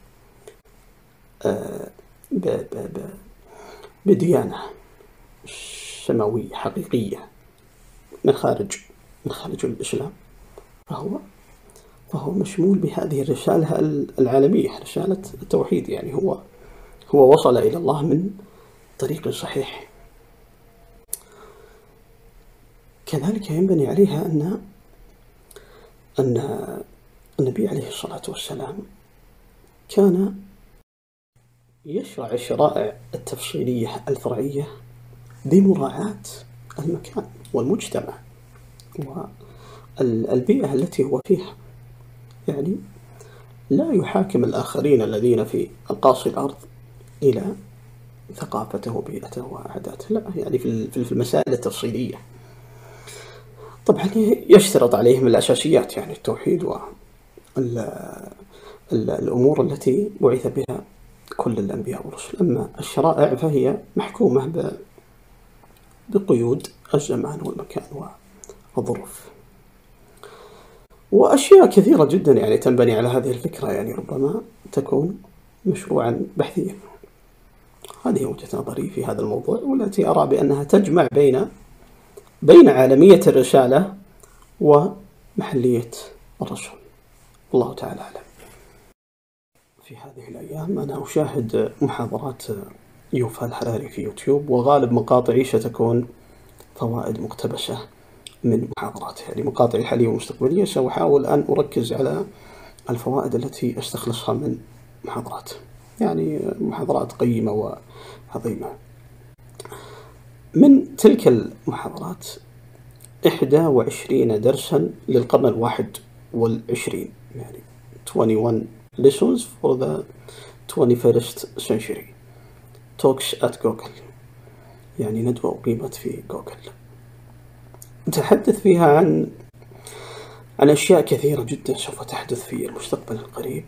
بديانة سماوية حقيقية من خارج الإسلام، فهو مشمول بهذه الرسالة العالمية، رسالة التوحيد. يعني هو وصل إلى الله من طريق صحيح. كذلك ينبني عليها أن النبي عليه الصلاة والسلام كان يشرع الشرائع التفصيلية الفرعية بمراعاة المكان والمجتمع والبيئة التي هو فيها. يعني لا يحاكم الآخرين الذين في أقاصي الأرض إلى ثقافته وبيئته وعاداته، لا، يعني في المسائل التفصيلية. طبعا يشترط عليهم الأساسيات، يعني التوحيد والأمور التي بعث بها كل الأنبياء والرسل. أما الشرائع فهي محكومة بقيود الزمان والمكان والظروف، وأشياء كثيرة جدا يعني تنبني على هذه الفكرة، يعني ربما تكون مشروعا بحثيا. هذه وجهة نظري في هذا الموضوع، والتي أرى بأنها تجمع بين عالمية الرسالة ومحلية الرسول. الله تعالى أعلم. في هذه الأيام أنا أشاهد محاضرات يوفال الحراري في يوتيوب، وغالب مقاطعي ستكون فوائد مقتبسة من محاضراته، يعني مقاطعي الحالية والمستقبلية سأحاول أن أركز على الفوائد التي أستخلصها من محاضرات، يعني محاضرات قيمة وعظيمة. من تلك المحاضرات 21 درسا للقرن 21، يعني 21 lessons for the 21st century talks at Google، يعني ندوة أقيمت في جوجل. نتحدث فيها عن أشياء كثيرة جدا سوف تحدث في المستقبل القريب،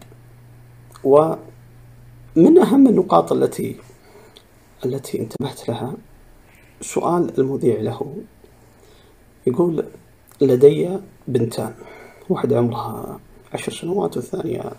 ومن أهم النقاط التي انتبهت لها سؤال المذيع له، يقول: لدي بنتان، واحدة عمرها 10 سنوات والثانية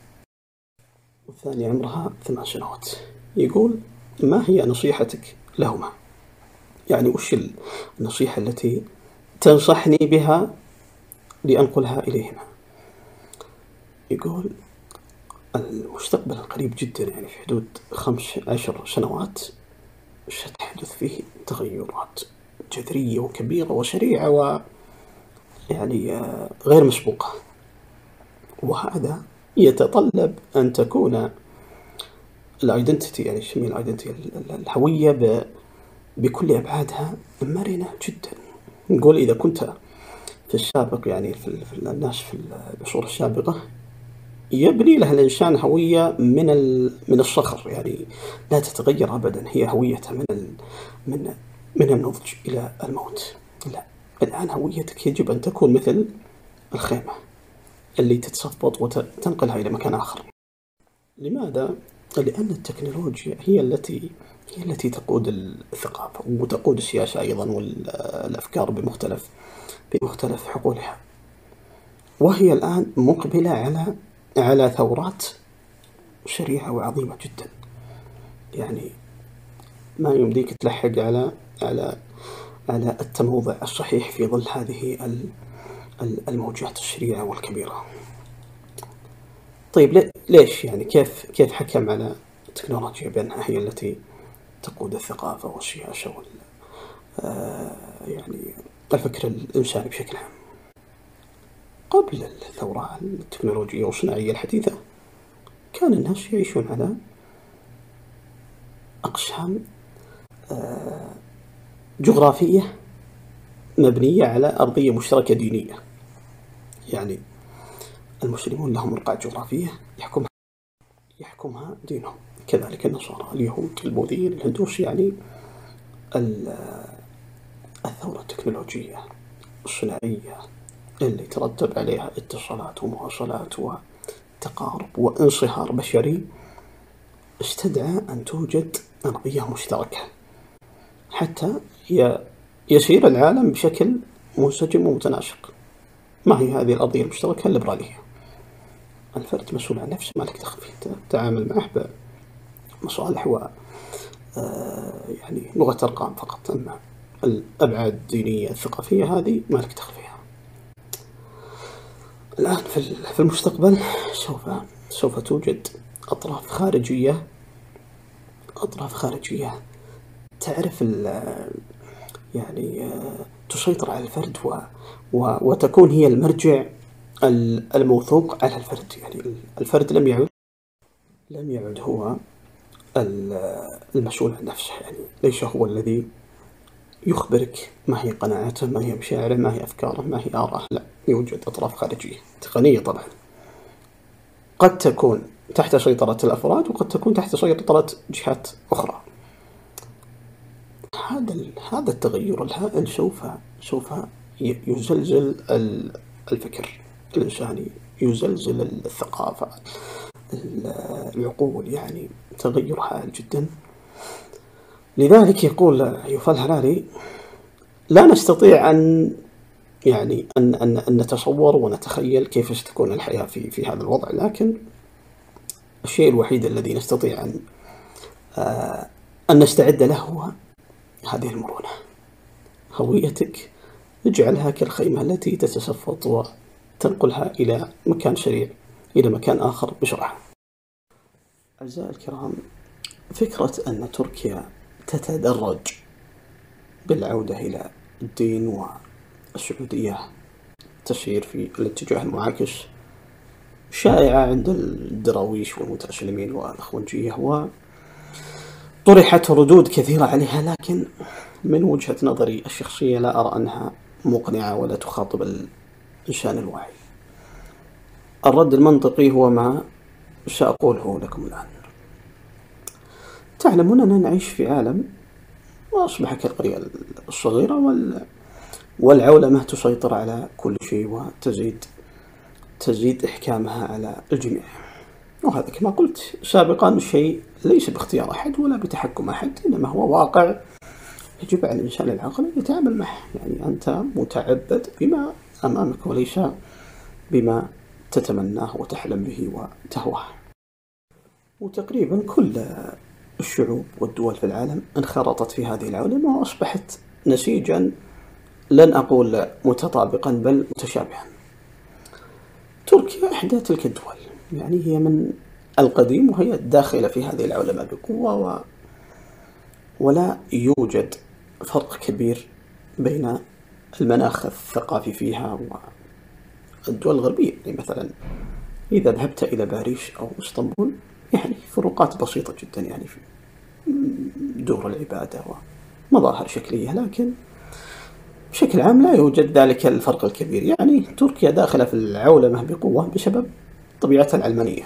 عمرها 8 سنوات. يقول: ما هي نصيحتك لهما؟ يعني وش النصيحة التي تنصحني بها لأنقلها إليهما؟ يقول: المستقبل القريب جدا، يعني في حدود 15 سنوات ستحدث فيه تغيرات جذرية وكبيرة وسريعة ويعني غير مسبوقة، وهذا يتطلب أن تكون الايدنتيتي، يعني يسميه الايدنتيتي، الهوية بكل أبعادها مرنة جدا. نقول إذا كنت في السابق، يعني في الناس في العصور السابقة يبني لها الإنسان هوية من الصخر، يعني لا تتغير أبدا، هي هويته من النضج إلى الموت. لا، الآن هويتك يجب أن تكون مثل الخيمة اللي تتصفط وتنقلها إلى مكان آخر. لماذا؟ لأن التكنولوجيا هي التي تقود الثقافة وتقود السياسة أيضا، والأفكار بمختلف حقولها، وهي الآن مقبلة على ثورات سريعة وعظيمة جدا. يعني ما يمديك تلحق على التموضع الصحيح في ظل هذه الموجات السريعة والكبيرة. طيب ليش؟ يعني كيف حكم على التكنولوجيا بأنها هي التي تقود الثقافة والسياسة يعني الفكر الإنساني بشكل عام؟ قبل الثورة التكنولوجية والصناعية الحديثة كان الناس يعيشون على أقسام جغرافية مبنية على أرضية مشتركة دينية، يعني المسلمون لهم رقعة جغرافية يحكمها دينهم، كذلك النصارى، اليهود، البوذيين، الهندوس. يعني الثورة التكنولوجية الصناعية اللي ترتب عليها اتصالات ومواصلات وتقارب وانصهار بشري استدعى أن توجد أرضية مشتركة حتى يسير العالم بشكل منسجم ومتناسق. ما هي هذه الأرضية المشتركة؟ الليبرالية. الفرد مسؤول عن نفسه، ما لك دخل فيه، تتعامل معه بمصالح يعني لغة أرقام فقط، أما الأبعاد الدينية الثقافية هذه ما لك دخل فيها. الآن في المستقبل سوف توجد أطراف خارجية تعرف يعني تسيطر على الفرد وتكون هي المرجع الموثوق على الفرد. يعني الفرد لم يعد هو المسؤول عن نفسه، يعني ليس هو الذي يخبرك ما هي قناعاته، ما هي مشاعره، ما هي أفكاره، ما هي آراءه. لا، يوجد أطراف خارجية تقنية طبعا، قد تكون تحت سيطرة الأفراد وقد تكون تحت سيطرة جهات أخرى. هذا التغير الهائل سوف يزلزل الفكر الإنساني، يزلزل الثقافة، العقول، يعني تغير هائل جدا. لذلك يقول يوفال الحراري: لا نستطيع أن نتصور ونتخيل كيف ستكون الحياة في هذا الوضع، لكن الشيء الوحيد الذي نستطيع أن نستعد له هو هذه المرونة. هويتك اجعلها كالخيمة التي تتسفط وتنقلها إلى مكان سريع، إلى مكان آخر بسرعة. أعزائي الكرام، فكرة أن تركيا تتدرج بالعودة إلى الدين والسعودية تسير في الاتجاه المعاكس شائعة عند الدراويش والمتأسلمين والأخوانجية، وطرحت ردود كثيرة عليها، لكن من وجهة نظري الشخصية لا أرى أنها مقنعة ولا تخاطب الإنسان الواعي. الرد المنطقي هو ما سأقوله لكم الآن. تعلمون أننا نعيش في عالم وأصبح كالقرية الصغيرة والعولمة تسيطر على كل شيء وتزيد إحكامها على الجميع، وهذا كما قلت سابقا شيء ليس باختيار أحد ولا بتحكم أحد، إنما هو واقع يجب على الإنسان العاقل أن يتعامل معه. يعني أنت متعبد بما أمامك وليس بما تتمناه وتحلم به وتهواه. وتقريبا كل الشعوب والدول في العالم انخرطت في هذه العولمة وأصبحت نسيجا لن أقول متطابقا بل متشابها. تركيا إحدى تلك الدول، يعني هي من القديم وهي داخلة في هذه العولمة بقوة، ولا يوجد فرق كبير بين المناخ الثقافي فيها والدول الغربية. يعني مثلا إذا ذهبت إلى باريس أو اسطنبول يعني فروقات بسيطة جدا، يعني في دور العبادة ومظاهر شكلية، لكن بشكل عام لا يوجد ذلك الفرق الكبير. يعني تركيا داخلة في العولمة بقوة بسبب طبيعتها العلمانية،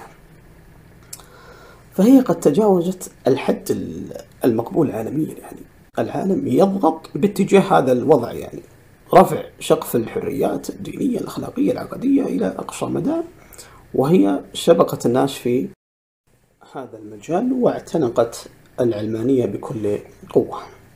فهي قد تجاوزت الحد المقبول عالميا. يعني العالم يضغط باتجاه هذا الوضع، يعني رفع سقف الحريات الدينية الأخلاقية العقدية إلى أقصى مدى، وهي سبقت الناس في هذا المجال واعتنقت العلمانية بكل قوة،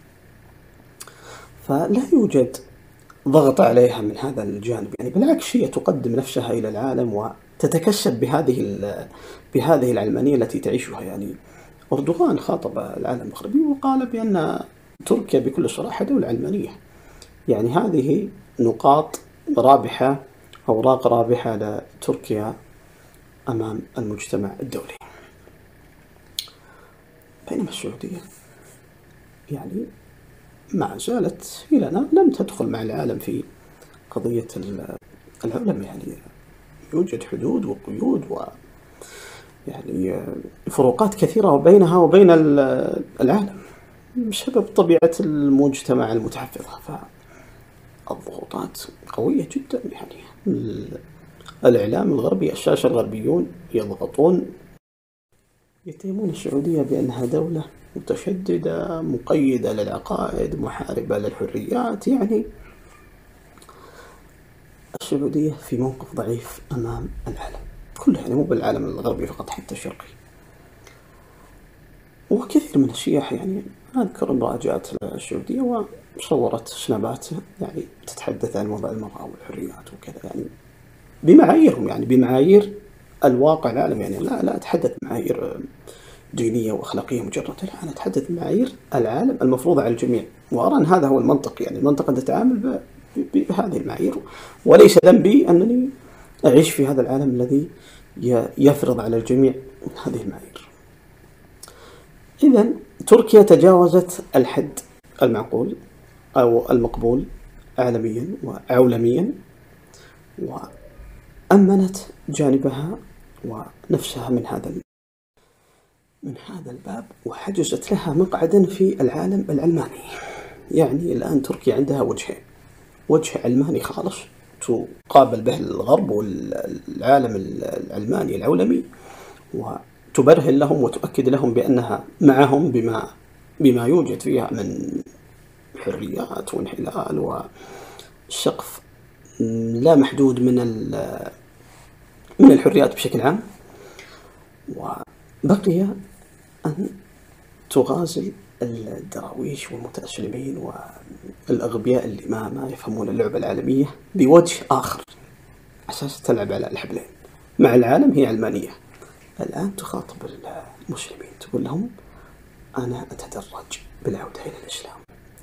فلا يوجد ضغط عليها من هذا الجانب. يعني بالعكس هي تقدم نفسها إلى العالم وتتكسب بهذه العلمانية التي تعيشها. يعني أردوغان خاطب العالم الغربي وقال بأن تركيا بكل صراحة دولة علمانية. يعني هذه نقاط رابحة، أوراق رابحة لتركيا أمام المجتمع الدولي. بينما السعودية يعني ما زالت إلى الآن لم تدخل مع العالم في قضية العولمة. يعني يوجد حدود وقيود يعني فروقات كثيرة بينها وبين العالم بسبب طبيعة المجتمع المتحفظة، فالضغوطات قوية جدا. يعني الإعلام الغربي، الشاشة الغربيون يضغطون، يتهمون السعودية بأنها دولة متشددة مقيدة للعقائد محاربة للحريات. يعني السعودية في موقف ضعيف أمام العالم كله، يعني مو بالعالم الغربي فقط حتى الشرقي. وكثير من السياح، يعني أذكر امرأة جاءت السعودية وصورت سنابات يعني تتحدث عن وضع المرأة والحريات وكذا، يعني بمعاييرهم، يعني بمعايير الواقع العالمي. يعني لا أتحدث معايير دينية وأخلاقية مجردة، لا، أنا أتحدث معايير العالم المفروضة على الجميع، وأرى أن هذا هو المنطق. يعني المنطق أن تتعامل بهذه المعايير، وليس ذنبي أنني أعيش في هذا العالم الذي يفرض على الجميع هذه المعايير. إذن تركيا تجاوزت الحد المعقول أو المقبول عالميا وعولميا، وأمنت جانبها ونفسها من هذا الباب، وحجزت لها مقعدا في العالم العلماني. يعني الآن تركيا عندها وجهين: وجه علماني خالص تقابل به الغرب والعالم العلماني العولمي، وتبرهن لهم وتؤكد لهم بأنها معهم بما يوجد فيها من حريات وانحلال وسقف لا محدود من الحريات بشكل عام. وبقي أن تغازل الدراويش والمتأسلمين والأغبياء اللي ما يفهمون اللعبة العالمية بوجه آخر، أساس تلعب على الحبلين. مع العالم هي علمانية، الآن تخاطب المسلمين تقول لهم أنا أتدرج بالعودة إلى الإسلام،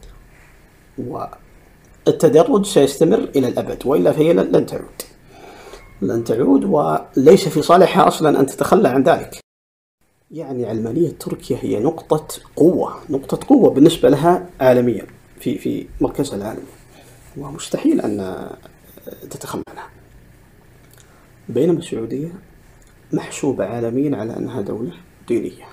والتدرج سيستمر إلى الأبد، وإلا فهي لن تعود، وليس في صالحها أصلا أن تتخلى عن ذلك. يعني علمانية تركيا هي نقطة قوة بالنسبة لها عالميا في مركزها العالمي، ومستحيل أن تتخمنها. بينما السعودية محسوبة عالميا على أنها دولة دينية،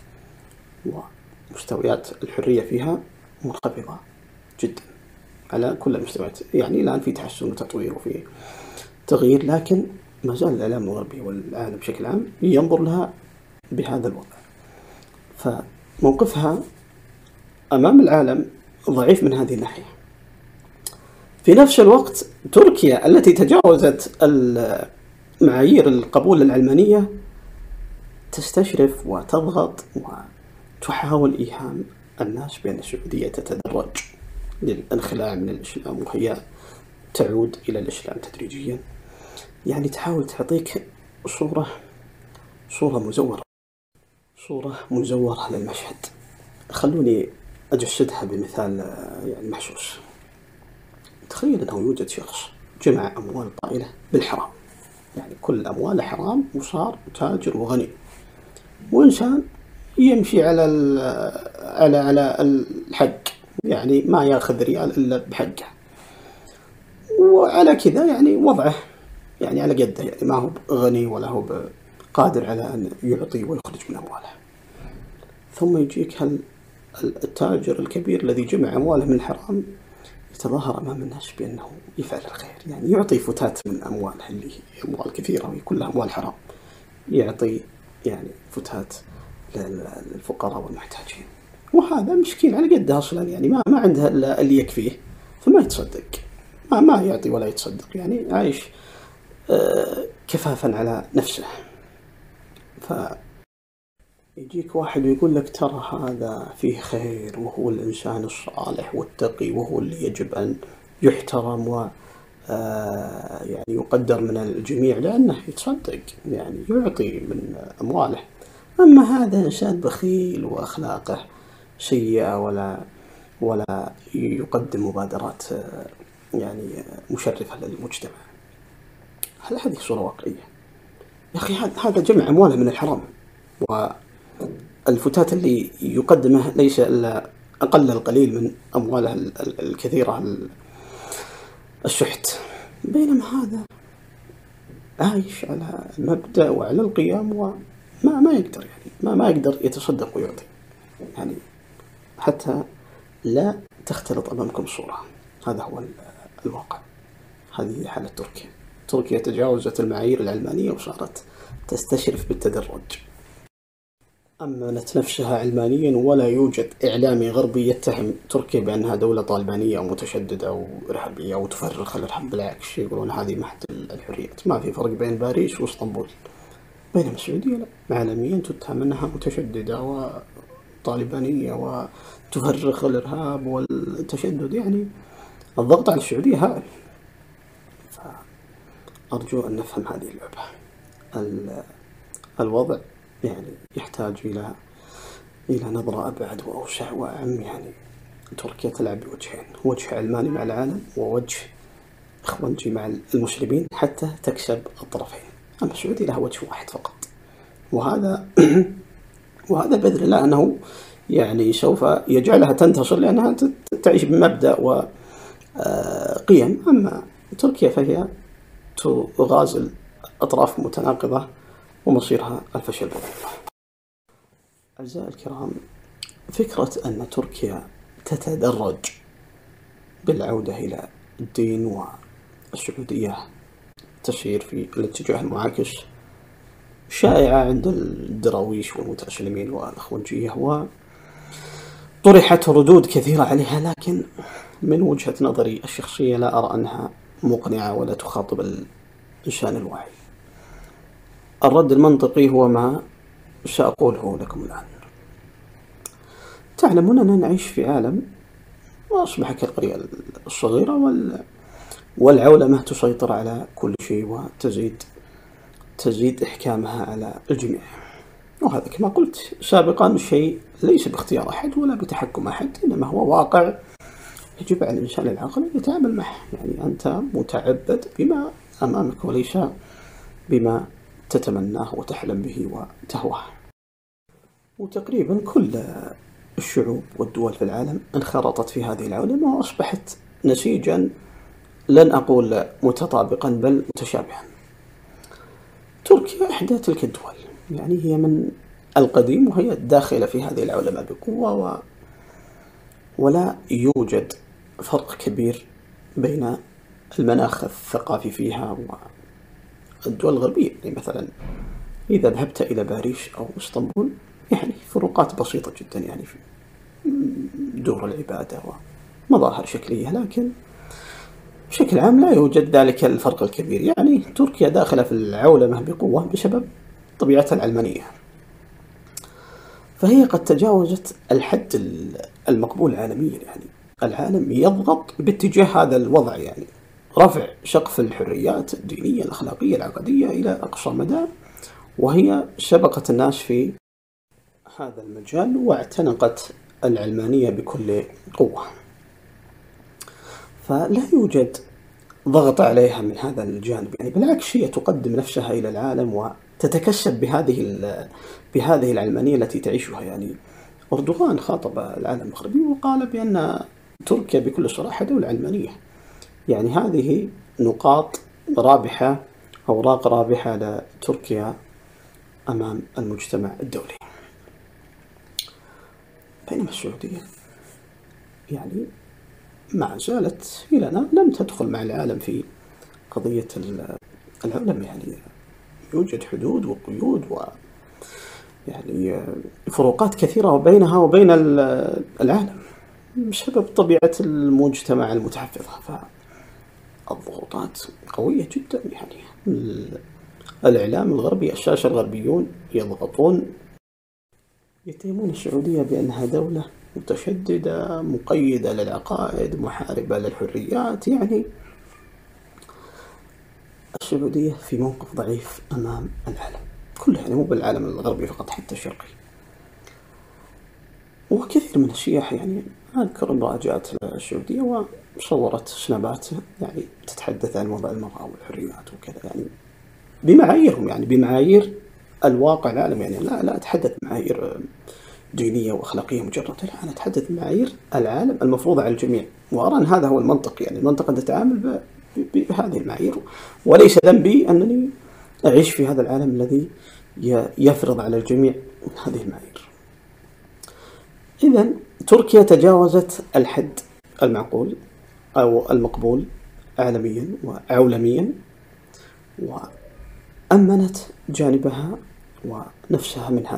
ومستويات الحرية فيها منخفضة جدا على كل المستويات. يعني الآن في تحسن وتطوير وفي تغيير، لكن ما زال الإعلام الغربي والعالم بشكل عام ينظر لها بهذا الوضع، فموقفها أمام العالم ضعيف من هذه الناحية. في نفس الوقت تركيا التي تجاوزت معايير القبول العلمانية تستشرف وتضغط وتحاول إيهام الناس بأن السعودية تتدرج للانخلاع من الإسلام، وهي تعود إلى الإسلام تدريجيا. يعني تحاول تعطيك صورة مزورة للمشهد. خلوني أجسدها بمثال يعني محسوس. تخيل أنه يوجد شخص جمع أموال طائلة بالحرام، يعني كل أمواله حرام، وصار تاجر وغني، وإنسان يمشي على الحق، يعني ما ياخذ ريال إلا بحقه، وعلى كذا يعني وضعه يعني على قده، يعني ما هو غني ولا هو قادر على أن يعطي ويخرج من أمواله. ثم يجيك التاجر الكبير الذي جمع أمواله من الحرام يتظاهر أمام الناس بأنه يفعل الخير، يعني يعطي فتات من أمواله اللي هي أموال كثيرة وهي كلها أموال حرام، يعطي يعني فتات للفقراء والمحتاجين، وهذا مسكين على قده أصلا، يعني ما عنده إلا اللي يكفيه، فما يتصدق، ما يعطي ولا يتصدق، يعني عايش كفافا على نفسه. فيجيك واحد ويقول لك ترى هذا فيه خير، وهو الإنسان الصالح والتقي، وهو اللي يجب أن يحترم و يعني يقدر من الجميع لأنه يتصدق، يعني يعطي من أمواله. أما هذا إنسان بخيل وأخلاقه سيئة ولا يقدم مبادرات يعني مشرفة للمجتمع. هل هذه صورة واقعية؟ يا أخي هذا جمع أمواله من الحرام، والفتات اللي يقدمه ليس إلا أقل القليل من أمواله الكثيرة الشحت، بينما هذا عايش على المبدأ وعلى القيم، وما يقدر، يعني ما يقدر يتصدق ويعطي. يعني حتى لا تختلط أمامكم الصورة، هذا هو الواقع. هذه حالة تركيا تجاوزت المعايير العلمانية وصارت تستشرف بالتدرج، أمنت نفسها علمانيا، ولا يوجد إعلامي غربي يتهم تركيا بأنها دولة طالبانية أو متشددة أو إرهابية أو تفرخ الإرهاب، بالعكس يقولون هذه محت الحريات. ما في فرق بين باريس واسطنبول. بينما السعودية لا، عالميا تتهم أنها متشددة وطالبانية وتفرخ الإرهاب والتشدد، يعني الضغط على السعودية هائل. فأرجو أن نفهم هذه اللعبة. الوضع يعني يحتاج إلى نظرة أبعد وأوسع وأعم. يعني تركيا تلعب بوجهين، وجه علماني مع العالم، ووجه إخوانجي مع المسلمين حتى تكسب الطرفين. أما السعودية لها وجه واحد فقط، وهذا بإذن الله أنه يعني سوف يجعلها تنتصر، لأنها تعيش بمبدأ وقيم. أما تركيا فهي تغازل أطراف متناقضة ومصيرها الفشل بإذن الله. أعزائي الكرام، فكرة أن تركيا تتدرج بالعودة إلى الدين والسعودية تسير في الاتجاه المعاكس شائعة عند الدراويش والمتأسلمين والأخوانجية، وطرحت ردود كثيرة عليها، لكن من وجهة نظري الشخصية لا أرى أنها مقنعة ولا تخاطب الإنسان الواعي. الرد المنطقي هو ما سأقوله لكم الآن. تعلمون أننا نعيش في عالم وأصبح كالقرية الصغيرة، والعولمة تسيطر على كل شيء وتزيد إحكامها على الجميع. وهذا كما قلت سابقا شيء ليس باختيار أحد ولا بتحكم أحد، إنما هو واقع يجب على الإنسان العاقل أن يتعامل معه. يعني أنت متعبد بما أمامك وليس بما تتمناه وتحلم به وتهواه. وتقريبا كل الشعوب والدول في العالم انخرطت في هذه العولمة وأصبحت نسيجا لن أقول متطابقا بل متشابها. تركيا إحدى تلك الدول، يعني هي من القديم وهي داخلة في هذه العولمة بقوة، ولا يوجد فرق كبير بين المناخ الثقافي فيها والدول الغربية. يعني مثلا إذا ذهبت إلى باريس أو اسطنبول يعني فروقات بسيطة جدا، يعني في دور العبادة ومظاهر شكلية، لكن بشكل عام لا يوجد ذلك الفرق الكبير. يعني تركيا داخلة في العولمة بقوة بسبب طبيعتها العلمانية، فهي قد تجاوزت الحد المقبول عالميا. يعني العالم يضغط باتجاه هذا الوضع، يعني رفع سقف الحريات الدينية الأخلاقية العقدية إلى أقصى مدى، وهي سبقت الناس في هذا المجال واعتنقت العلمانية بكل قوة، فلا يوجد ضغط عليها من هذا الجانب. يعني بالعكس هي تقدم نفسها إلى العالم وتتكسب بهذه العلمانية التي تعيشها. يعني أردوغان خاطب العالم الغربي وقال بأن تركيا بكل صراحة دولة علمانية. يعني هذه نقاط رابحة، أوراق رابحة لتركيا أمام المجتمع الدولي. بينما السعودية يعني ما زالت إلى الآن لم تدخل مع العالم في قضية العلم. يعني يوجد حدود وقيود يعني فروقات كثيرة بينها وبين العالم بسبب طبيعة المجتمع المتحفظة، فالضغوطات قوية جدا. يعني الإعلام الغربي، الشاشة الغربيون يضغطون، يتهمون السعودية بأنها دولة متشددة مقيدة للعقائد محاربة للحريات. يعني السعودية في موقف ضعيف أمام العالم كله، يعني مو بالعالم الغربي فقط حتى الشرقي. وكثير من السياح، يعني أذكر امرأة جاءت السعودية وصورت سنابات يعني تتحدث عن وضع المرأة والحريات وكذا، يعني بمعاييرهم، يعني بمعايير الواقع العالمي. يعني لا أتحدث معايير دينية وأخلاقية مجردة، لا، أنا أتحدث معايير العالم المفروضة على الجميع، وأرى أن هذا هو المنطق. يعني المنطق أن تتعامل بهذه المعايير، وليس ذنبي أنني أعيش في هذا العالم الذي يفرض على الجميع هذه المعايير. إذن تركيا تجاوزت الحد المعقول أو المقبول عالميا وعولميا، وأمنت جانبها ونفسها من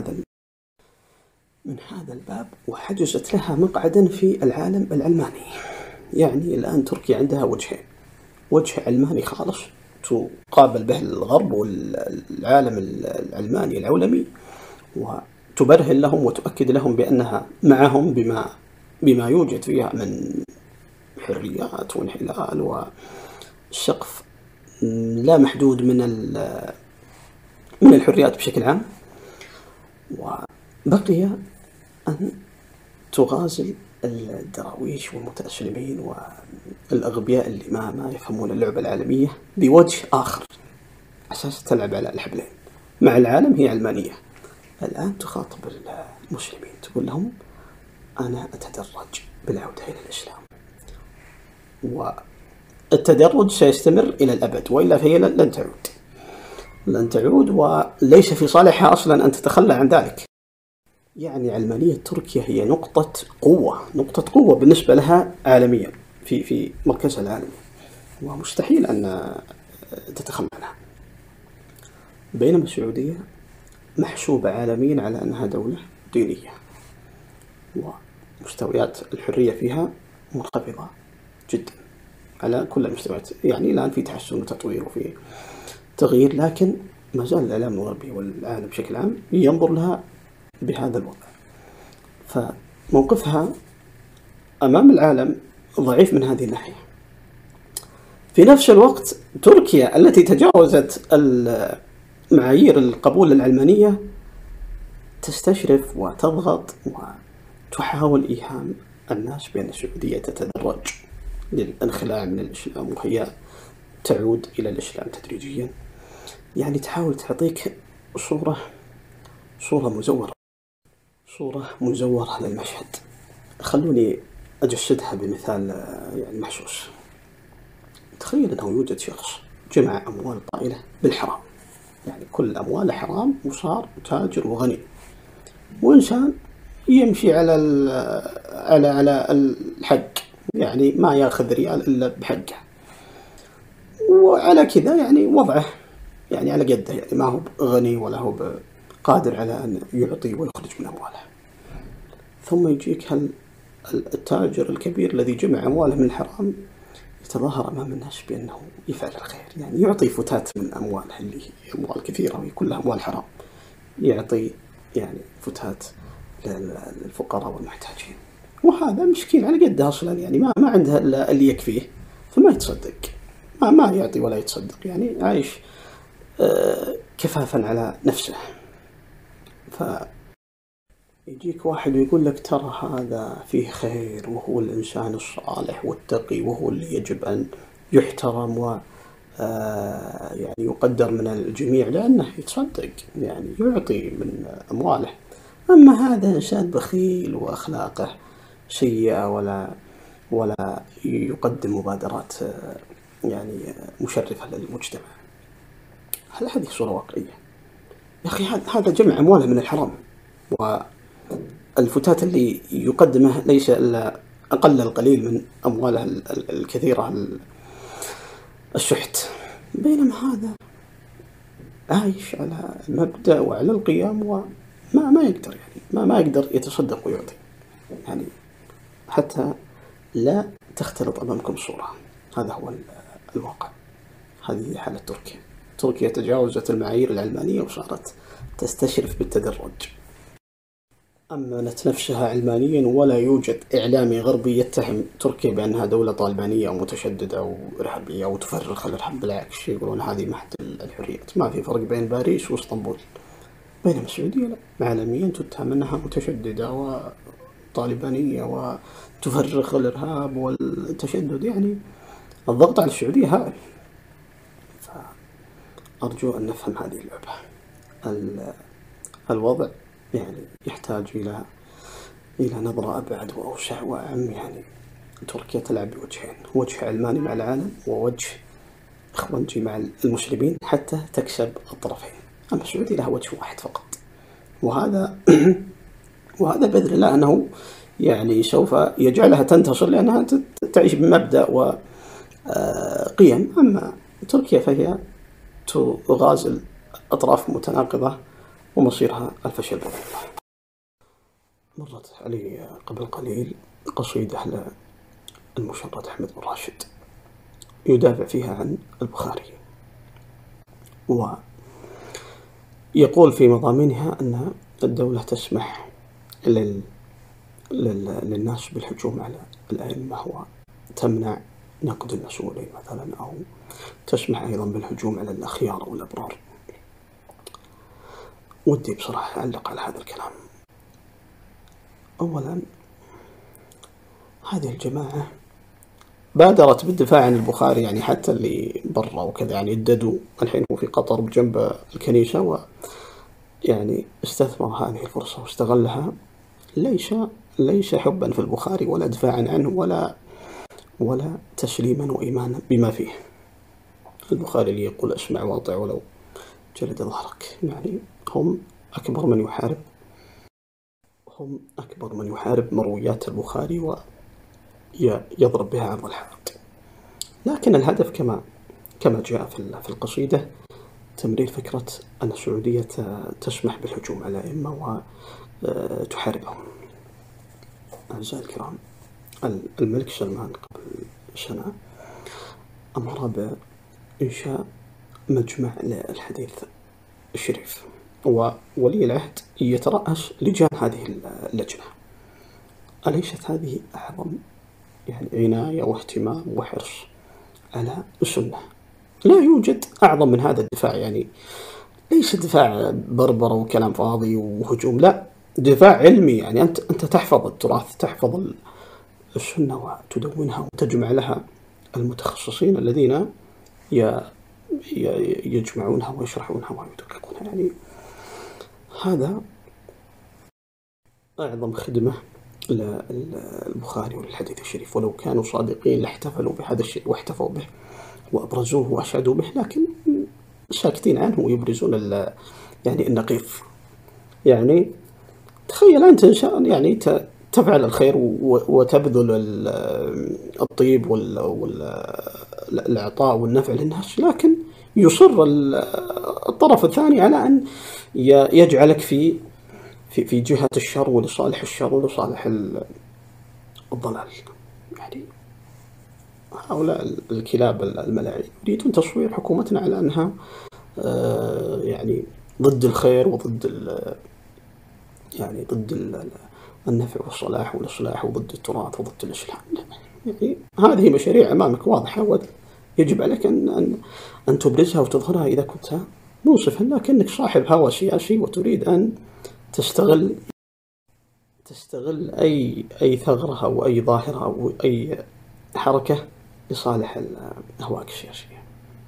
هذا الباب، وحجزت لها مقعدا في العالم العلماني. يعني الآن تركيا عندها وجهين: وجه علماني خالص تقابل به الغرب والعالم العلماني العولمي، وتبرهن لهم وتؤكد لهم بأنها معهم بما يوجد فيها من حريات وانحلال وسقف لا محدود من الحريات بشكل عام. وبقي أن تغازل الدراويش والمتأسلمين والأغبياء اللي ما يفهمون اللعبة العالمية بوجه آخر، أساس تلعب على الحبلين. مع العالم هي علمانية، الآن تخاطب المسلمين تقول لهم أنا أتدرج بالعودة إلى الإسلام، والتدرج سيستمر إلى الأبد، وإلا فهي لن تعود، وليس في صالحها أصلا أن تتخلى عن ذلك. يعني علمانية تركيا هي نقطة قوة بالنسبة لها عالميا في مركزها العالمي، ومستحيل أن تتخلى عنها. بينما السعودية محسوبة عالميا على أنها دولة دينية، ومستويات الحرية فيها منخفضة جدا على كل المستويات. يعني الآن في تحسن وتطوير وفي تغيير، لكن ما زال الإعلام الغربي والعالم بشكل عام ينظر لها بهذا الوضع، فموقفها أمام العالم ضعيف من هذه الناحية. في نفس الوقت تركيا التي تجاوزت معايير القبول العلمانية تستشرف وتضغط وتحاول إيهام الناس بأن السعودية تتدرج للانخلاع من الإسلام، وهي تعود إلى الإسلام تدريجيا. يعني تحاول تعطيك صورة مزورة. صورة مزورة للمشهد. خلوني أجسدها بمثال يعني محسوس. تخيل أنه يوجد شخص جمع أموال طائلة بالحرام، يعني كل أمواله حرام، وصار تاجر وغني، وإنسان يمشي على الحق، يعني ما ياخذ ريال إلا بحقه، وعلى كذا يعني وضعه يعني على قده، يعني ما هو غني ولا هو قادر على أن يعطي ويخرج من أمواله. ثم يجيك التاجر الكبير الذي جمع أمواله من الحرام يتظاهر أمام الناس بأنه يفعل الخير، يعني يعطي فتات من أمواله اللي هي أموال كثيرة وهي كلها أموال حرام، يعطي يعني فتات للفقراء والمحتاجين، وهذا مسكين على قده أصلا، يعني ما عنده إلا اللي يكفيه، فما يتصدق، ما يعطي ولا يتصدق، يعني عايش كفافا على نفسه. فيجيك واحد ويقول لك ترى هذا فيه خير، وهو الإنسان الصالح والتقي، وهو اللي يجب أن يحترم و يعني يقدر من الجميع لأنه يتصدق، يعني يعطي من أمواله. أما هذا إنسان بخيل وأخلاقه سيئة ولا يقدم مبادرات يعني مشرفة للمجتمع. هذه صورة واقعية يا أخي. هذا جمع أمواله من الحرام، والفتات اللي يقدمه ليس إلا أقل القليل من أمواله الكثيرة الشحت، بينما هذا عايش على المبدأ وعلى القيم، وما يقدر، يعني ما يقدر يتصدق ويعطي. يعني حتى لا تختلط أمامكم الصورة، هذا هو الواقع. هذه حالة تركيا. تركيا تجاوزت المعايير العلمانية وصارت تستشرف بالتدرج، أمنت نفسها علمانيا، ولا يوجد إعلامي غربي يتهم تركيا بأنها دولة طالبانية أو متشددة أو إرهابية أو تفرخ الإرهاب، بالعكس يقولون هذه محد الحريات. ما في فرق بين باريس واسطنبول. بينما السعودية لا، عالميا تتهم أنها متشددة وطالبانية وتفرخ الإرهاب والتشدد، يعني الضغط على السعودية هائل. فأرجو أن نفهم هذه اللعبة. الوضع يعني يحتاج إلى نظرة أبعد وأوسع وأعم. يعني تركيا تلعب بوجهين، وجه علماني مع العالم، ووجه إخوانجي مع المسلمين حتى تكسب الطرفين. أما السعودية لها وجه واحد فقط، وهذا بإذن الله أنه يعني سوف يجعلها تنتصر، لأنها تعيش بمبدأ وقيم. أما تركيا فهي تغازل أطراف متناقضة ومصيرها الفشل بإذن الله. مرت علي قبل قليل قصيدة للمشرد أحمد بن راشد يدافع فيها عن البخاري، ويقول في مضامينها أن الدولة تسمح للناس بالهجوم على الأئمة، وتمنع نقد المسؤولين مثلا، أو تسمح أيضا بالهجوم على الأخيار والأبرار. ودي بصراحة أعلق على هذا الكلام. أولا، هذه الجماعة بادرت بالدفاع عن البخاري، يعني حتى اللي برا وكذا، يعني يددوا الحين هو في قطر بجنب الكنيسة، ويعني استثمر هذه الفرصة واستغلها، ليس حبا في البخاري ولا دفاعا عنه ولا تسليما وإيمانا بما فيه. البخاري اللي يقول اسمع واطع ولو جلد ظهرك، يعني هم أكبر من يحارب مرويات البخاري ويضرب بها عرض الحائط. لكن الهدف كما جاء في القصيدة تمرير فكرة أن السعودية تسمح بالهجوم على الأئمة وتحاربهم. أعزائي الكرام، الملك سلمان قبل سنة أمر بإنشاء مجمع للحديث الشريف، وولي العهد يترأس لجان هذه اللجنة. أليست هذه أعظم يعني عناية واهتمام وحرص على السنة؟ لا يوجد أعظم من هذا الدفاع، يعني ليس دفاع بربرة وكلام فاضي وهجوم، لا، دفاع علمي. يعني أنت تحفظ التراث، تحفظ السنة وتدونها وتجمع لها المتخصصين الذين يجمعونها ويشرحونها ويدققونها. يعني هذا أعظم خدمة للبخاري وللحديث الشريف، ولو كانوا صادقين لاحتفلوا بهذا الشيء واحتفوا به وأبرزوه وأشادوا به، لكن ساكتين عنه ويبرزون يعني النقيض. يعني تخيل أنت إنسان يعني تفعل الخير وتبذل الطيب والإعطاء والنفع للناس، لكن يصر الطرف الثاني على أن يجعلك في جهة الشر ولصالح الشر ولصالح الضلال. يعني هؤلاء الكلاب الملاعين يريدون تصوير حكومتنا على أنها يعني ضد الخير وضد يعني ضد النفع والصلاح والإصلاح وضد التراث وضد الإسلام. يعني هذه مشاريع أمامك واضحة ويجب عليك أن تبرزها وتظهرها إذا كنت منصفا، لكنك صاحب هوى سياسي وتريد أن تستغل أي ثغرة أو أي ظاهرة أو أي حركة لصالح أهواءك السياسية.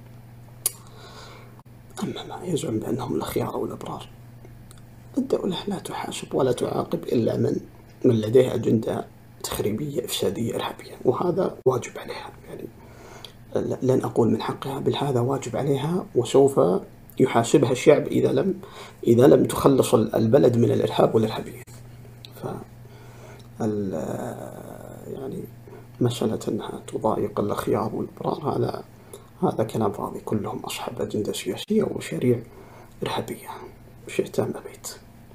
أما ما يزعم بأنهم الأخيار أو الأبرار، الدولة لا تحاسب ولا تعاقب إلا من لديه أجندة تخريبية إفسادية إرهابية، وهذا واجب عليها. يعني لن أقول من حقها، بل هذا واجب عليها، وسوف يحاسبها الشعب إذا لم تخلص البلد من الإرهاب والإرهابية. يعني مسألة أنها تضايق الأخيار والأبرار هذا كلام فاضي. كلهم أصحاب أجندة سياسية ومشاريع إرهابية، شئت أم أبيت.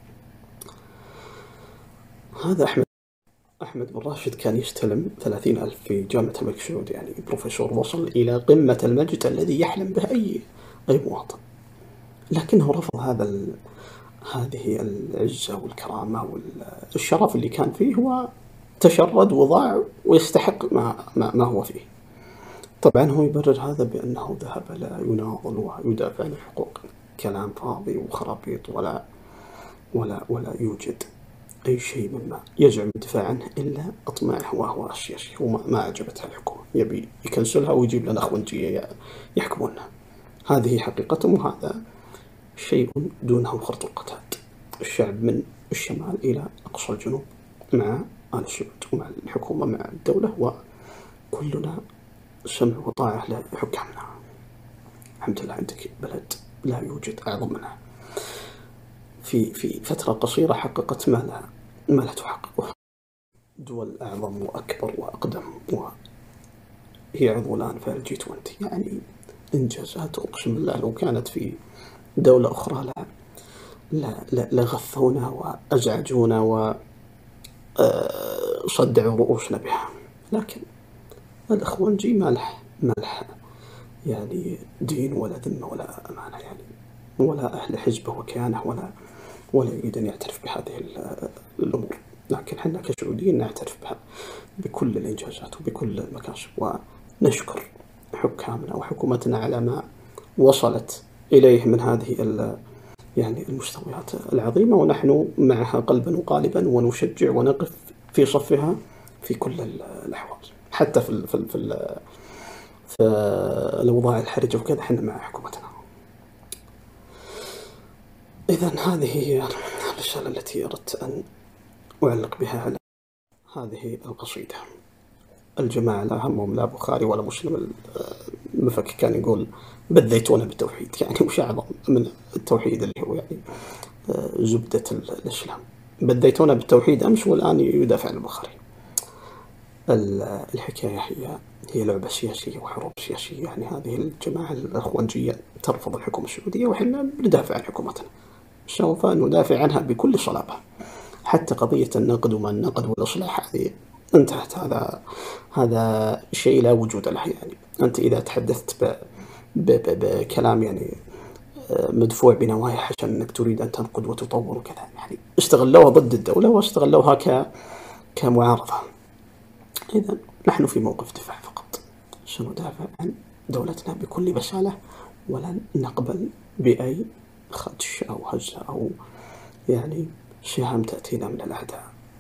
هذا أحمد بن راشد كان يستلم 30,000 في جامعة الملك سعود، يعني بروفيسور وصل إلى قمة المجد الذي يحلم به أي مواطن، لكنه رفض هذه العزة والكرامة والشرف اللي كان فيه، وتشرد وضاع ويستحق ما هو فيه. طبعا هو يبرر هذا بأنه ذهب لا يناضل ويدافع عن الحقوق. كلام فاضي وخرابيط، ولا يوجد أي شيء مما يزعم الدفاع عنه إلا أطماعه وأهواءه السياسية، وما أعجبتها الحكومة يبي يكنسلها ويجيب لنا أخوانجية يحكمونها. هذه حقيقتهم، وهذا شيء دونه خرط القتاد. الشعب من الشمال إلى أقصى الجنوب مع آل سعود ومع الحكومة مع الدولة، وكلنا سمع وطاعة لحكامنا. الحمد لله عندك بلد لا يوجد أعظم منها، في فترة قصيرة حققت ما لا تحققه دول أعظم وأكبر وأقدم، وهي عضو الآن في G20. يعني إنجازات أقسم بالله لو كانت في دولة أخرى لغثونا وأزعجونا وصدعوا رؤوسنا بها، لكن الأخوانجي ما له يعني دين ولا ذمة ولا أمانة، يعني ولا أهل حزبه وكيانه ولا يريد أن يعترف بهذه الأمور. لكن حنا كسعوديين نعترف بها بكل الإنجازات وبكل المكاسب، ونشكر حكامنا وحكومتنا على ما وصلت إليه من هذه يعني المستويات العظيمة، ونحن معها قلبا وقالبا، ونشجع ونقف في صفها في كل الأحوال، حتى في الأوضاع الحرجة وكذا حنا مع حكومتنا. إذن هذه هي الرسالة التي أردت أن أعلق بها على هذه القصيدة. الجماعة لا همهم لا بخاري ولا مسلم. المفك كان يقول بديتونا بالتوحيد، يعني وش أعظم من التوحيد اللي هو يعني زبدة الإسلام. بديتونا بالتوحيد أمس والآن يدافع عن البخاري. الحكاية هي لعبة سياسية وحروب سياسية. يعني هذه الجماعة الأخوانجية ترفض الحكومة السعودية، وحنا ندافع عن حكومتنا، سوف ندافع عنها بكل صلابة. حتى قضية النقد وما النقد والإصلاح هذه انتهت. هذا شيء لا وجود له. يعني أنت إذا تحدثت بكلام يعني مدفوع بنوايا حسن أنك تريد أن تنقد وتطور وكذا، يعني استغلوها ضد الدولة واستغلوها كمعارضة. إذا نحن في موقف دفاع فقط، سندافع عن دولتنا بكل بسالة، ولن نقبل بأي خدش أو هزة أو يعني سهام تأتينا من الأعداء.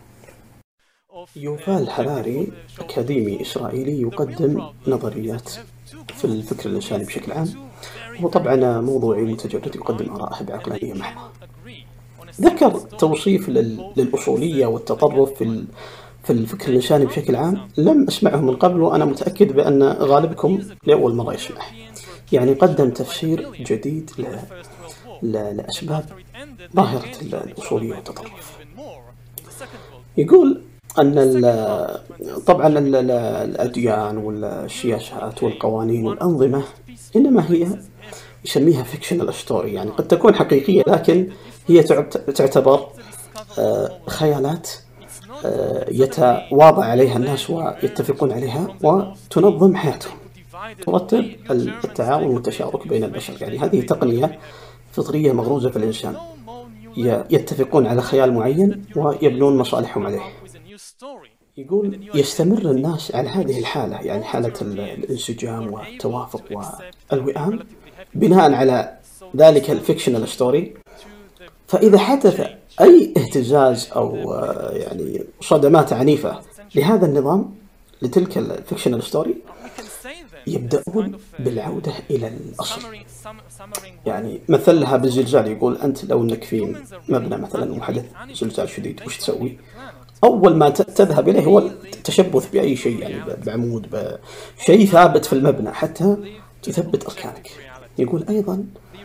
يوفال هراري أكاديمي إسرائيلي يقدم نظريات في الفكر الإنساني بشكل عام، وطبعا موضوعي متجرد يقدم آراءه بعقلانية محضة. ذكر توصيف للأصولية والتطرف في الفكر الإنساني بشكل عام لم أسمعه من قبل، وأنا متأكد بأن غالبكم لأول مرة يسمعه. يعني قدم تفسير جديد لأسباب ظاهرة الأصولية والتطرف. يقول أن طبعا الأديان والسياسات والقوانين والأنظمة إنما هي يسميها فيكشنال ستوري، يعني قد تكون حقيقية لكن هي تعتبر خيالات يتواضع عليها الناس ويتفقون عليها وتنظم حياتهم، ترتب التعاون والتشارك بين البشر. يعني هذه تقنية فطرية مغروزة في الإنسان، يتفقون على خيال معين ويبنون مصالحهم عليه. يقول يستمر الناس على هذه الحالة، يعني حالة الانسجام والتوافق والوئام بناء على ذلك الفيكشنال ستوري. فإذا حدث أي اهتزاز أو يعني صدمات عنيفة لهذا النظام، لتلك الفيكشنال ستوري، يبدأون بالعودة إلى الأصل. يعني مثلها بالزلزال، يقول أنت لو أنك في مبنى مثلا وحدث زلزال شديد وش تسوي؟ أول ما تذهب إليه هو التشبث بأي شيء، يعني بعمود، بشيء ثابت في المبنى حتى تثبت أركانك. يقول أيضا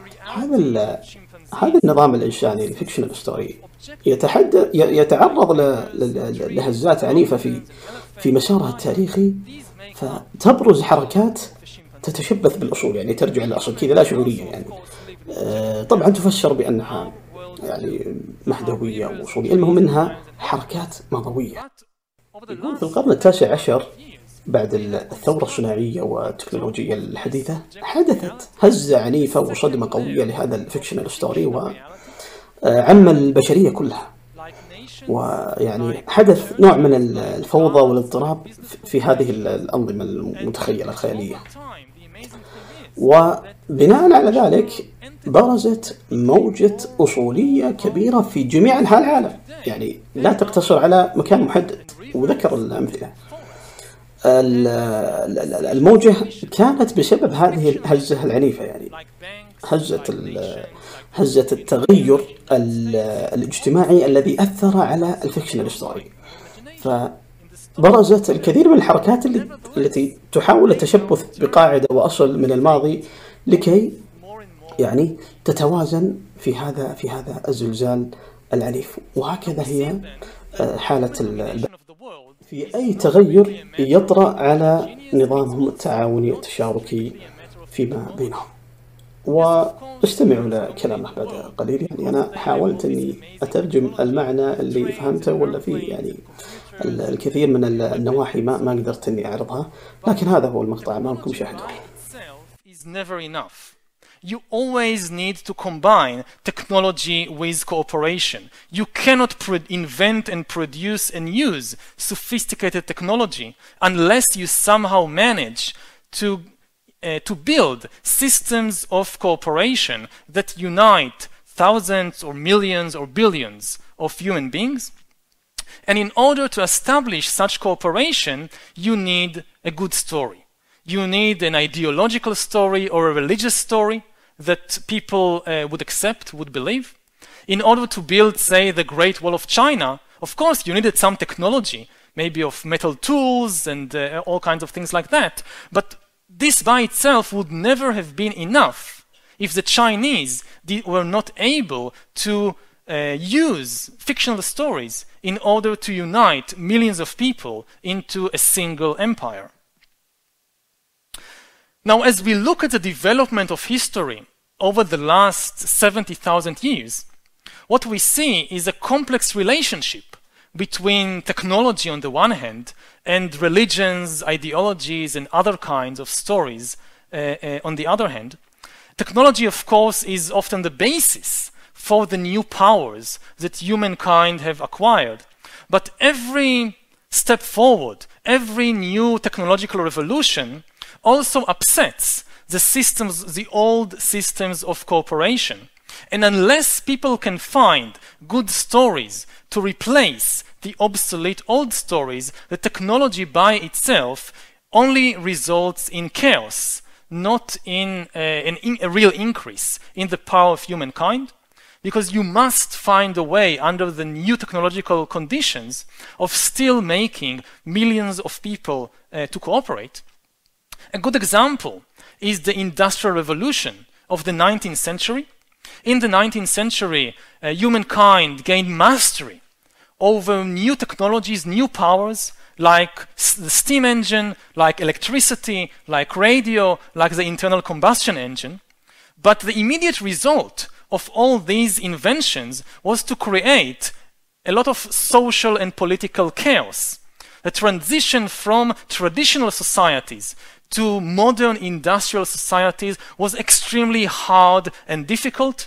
هذا النظام الإنساني الفيكشنال ستوري يتعرض لهزات عنيفة في مسارها التاريخي، فتبرز حركات تتشبث بالأصول، يعني ترجع للأصل كذا لا شعورية. يعني طبعا تفسر بأنها يعني مهدوية وأصولية، المهم منها حركات مضوية. يقول في القرن التاسع عشر بعد الثورة الصناعية والتكنولوجيا الحديثة حدثت هزة عنيفة وصدمة قوية لهذا الفيكشنال ستوري وعم البشرية كلها، ويعني حدث نوع من الفوضى والاضطراب في هذه الأنظمة المتخيلة الخيالية. وبناء على ذلك برزت موجة أصولية كبيرة في جميع أنحاء العالم، يعني لا تقتصر على مكان محدد. وذكر الأمثلة. الموجة كانت بسبب هذه الهزة العنيفة، يعني هزة التغير الاجتماعي الذي أثر على الفيكشنال ستوري. فبرزت الكثير من الحركات التي تحاول التشبث بقاعدة وأصل من الماضي لكي يعني تتوازن في هذا الزلزال العنيف. وهكذا هي حالة في أي تغير يطرأ على نظامهم التعاوني التشاركي فيما بينهم. واستمعوا لكلامه بعد قليل. يعني أنا حاولت أني أترجم المعنى اللي فهمته، ولا فيه يعني الكثير من النواحي ما قدرت أني أعرضها، لكن هذا هو المقطع أمامكم، شاهدوه. You always need to combine technology with cooperation. You cannot invent and produce and use sophisticated technology unless you somehow manage to build systems of cooperation that unite thousands or millions or billions of human beings. And in order to establish such cooperation, you need a good story. You need an ideological story or a religious story that people would accept, would believe. In order to build, say, the Great Wall of China, of course you needed some technology, maybe of metal tools and all kinds of things like that. But this by itself would never have been enough if the Chinese were not able to use fictional stories in order to unite millions of people into a single empire. Now, as we look at the development of history over the last 70,000 years, what we see is a complex relationship between technology on the one hand and religions, ideologies, and other kinds of stories on the other hand. Technology, of course, is often the basis for the new powers that humankind have acquired. But every step forward, every new technological revolution also upsets the old systems of cooperation. And unless people can find good stories to replace the obsolete old stories, the technology by itself only results in chaos, not in a real increase in the power of humankind. because you must find a way under the new technological conditions of still making millions of people to cooperate. A good example is the Industrial Revolution of the 19th century. In the 19th century, humankind gained mastery over new technologies, new powers, like the steam engine, like electricity, like radio, like the internal combustion engine. But the immediate result of all these inventions was to create a lot of social and political chaos. The transition from traditional societies to modern industrial societies was extremely hard and difficult.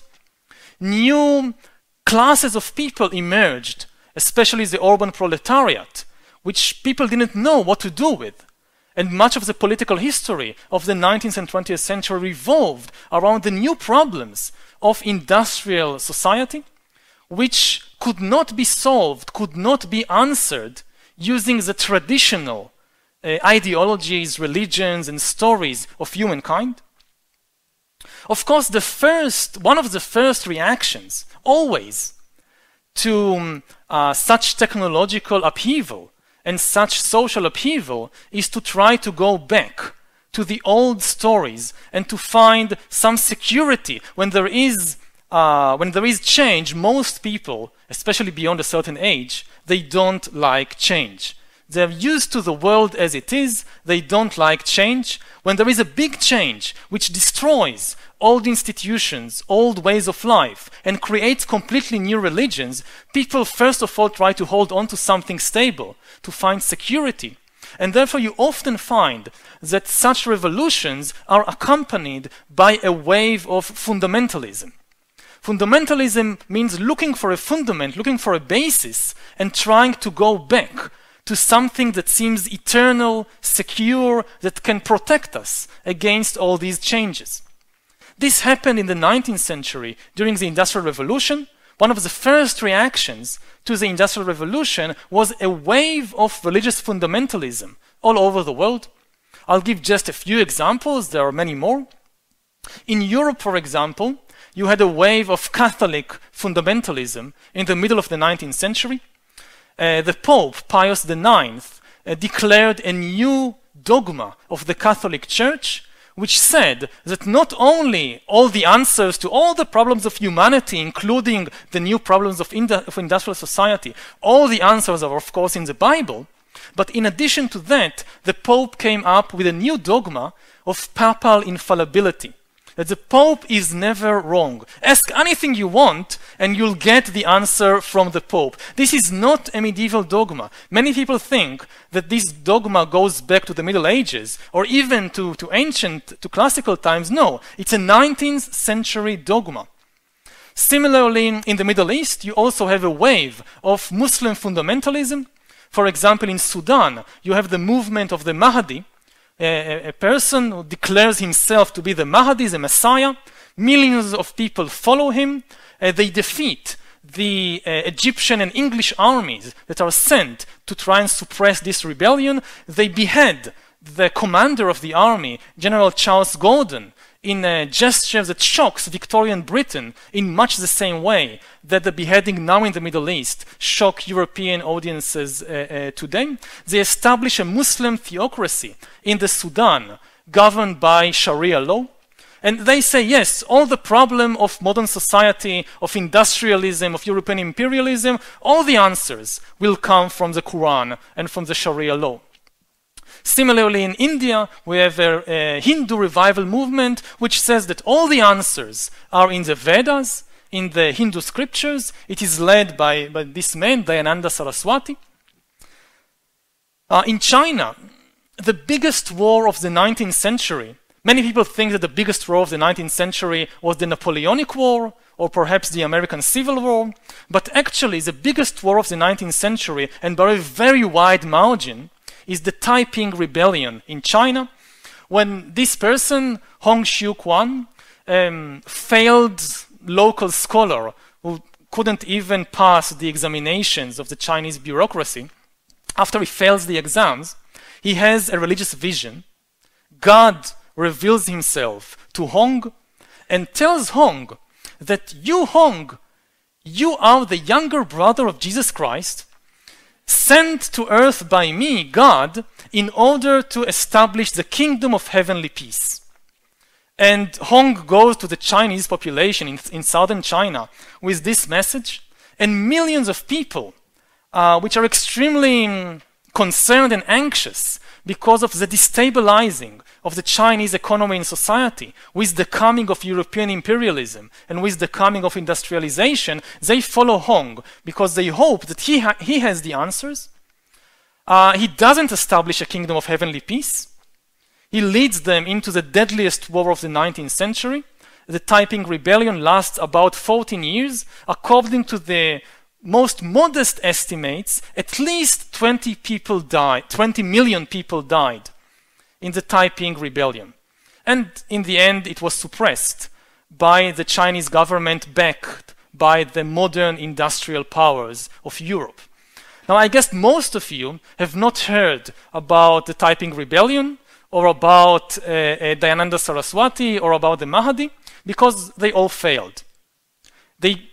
New classes of people emerged, especially the urban proletariat, which people didn't know what to do with. And much of the political history of the 19th and 20th century revolved around the new problems of industrial society, which could not be solved, could not be answered using the traditional ideologies, religions, and stories of humankind. Of course, one of the first reactions always to such technological upheaval and such social upheaval is to try to go back to the old stories and to find some security. When there is change, most people, especially beyond a certain age, they don't like change. They're used to the world as it is. They don't like change. When there is a big change which destroys old institutions, old ways of life, and creates completely new religions, people first of all try to hold on to something stable, to find security. And therefore you often find that such revolutions are accompanied by a wave of fundamentalism. Fundamentalism means looking for a fundament, looking for a basis, and trying to go back to something that seems eternal, secure, that can protect us against all these changes. This happened in the 19th century during the Industrial Revolution. One of the first reactions to the Industrial Revolution was a wave of religious fundamentalism all over the world. I'll give just a few examples, there are many more. In Europe, for example, you had a wave of Catholic fundamentalism in the middle of the 19th century. The Pope, Pius IX, declared a new dogma of the Catholic Church, which said that not only all the answers to all the problems of humanity, including the new problems of industrial society, all the answers are of course in the Bible, but in addition to that, the Pope came up with a new dogma of papal infallibility, that the Pope is never wrong. Ask anything you want and you'll get the answer from the Pope. This is not a medieval dogma. Many people think that this dogma goes back to the Middle Ages or even to classical times. No, it's a 19th century dogma. Similarly, in the Middle East, you also have a wave of Muslim fundamentalism. For example, in Sudan, you have the movement of the Mahdi, a person who declares himself to be the Mahdi, the Messiah. Millions of people follow him. They defeat the Egyptian and English armies that are sent to try and suppress this rebellion. They behead the commander of the army, General Charles Gordon, in a gesture that shocks Victorian Britain in much the same way that the beheading now in the Middle East shock European audiences today. They establish a Muslim theocracy in the Sudan governed by Sharia law. And they say, yes, all the problem of modern society, of industrialism, of European imperialism, all the answers will come from the Quran and from the Sharia law. Similarly, in India, we have a Hindu revival movement which says that all the answers are in the Vedas, in the Hindu scriptures. It is led by this man, Dayananda Saraswati. In China, the biggest war of the 19th century, many people think that the biggest war of the 19th century was the Napoleonic War or perhaps the American Civil War, but actually the biggest war of the 19th century, and by a very wide margin, is the Taiping Rebellion in China, when this person, Hong Xiuquan, failed local scholar who couldn't even pass the examinations of the Chinese bureaucracy. After he fails the exams, he has a religious vision. God reveals himself to Hong and tells Hong that you, Hong, You are the younger brother of Jesus Christ, sent to earth by me, God, in order to establish the kingdom of heavenly peace. And Hong goes to the Chinese population in southern China with this message, and millions of people, which are extremely concerned and anxious because of the destabilizing of the Chinese economy and society with the coming of European imperialism and with the coming of industrialization, they follow Hong because they hope that he has the answers. He doesn't establish a kingdom of heavenly peace. He leads them into the deadliest war of the 19th century. The Taiping Rebellion lasts about 14 years. According to the most modest estimates, at least 20 million people died in the Taiping Rebellion. And in the end, it was suppressed by the Chinese government, backed by the modern industrial powers of Europe. Now, I guess most of you have not heard about the Taiping Rebellion or about Dayananda Saraswati or about the Mahdi, because they all failed. They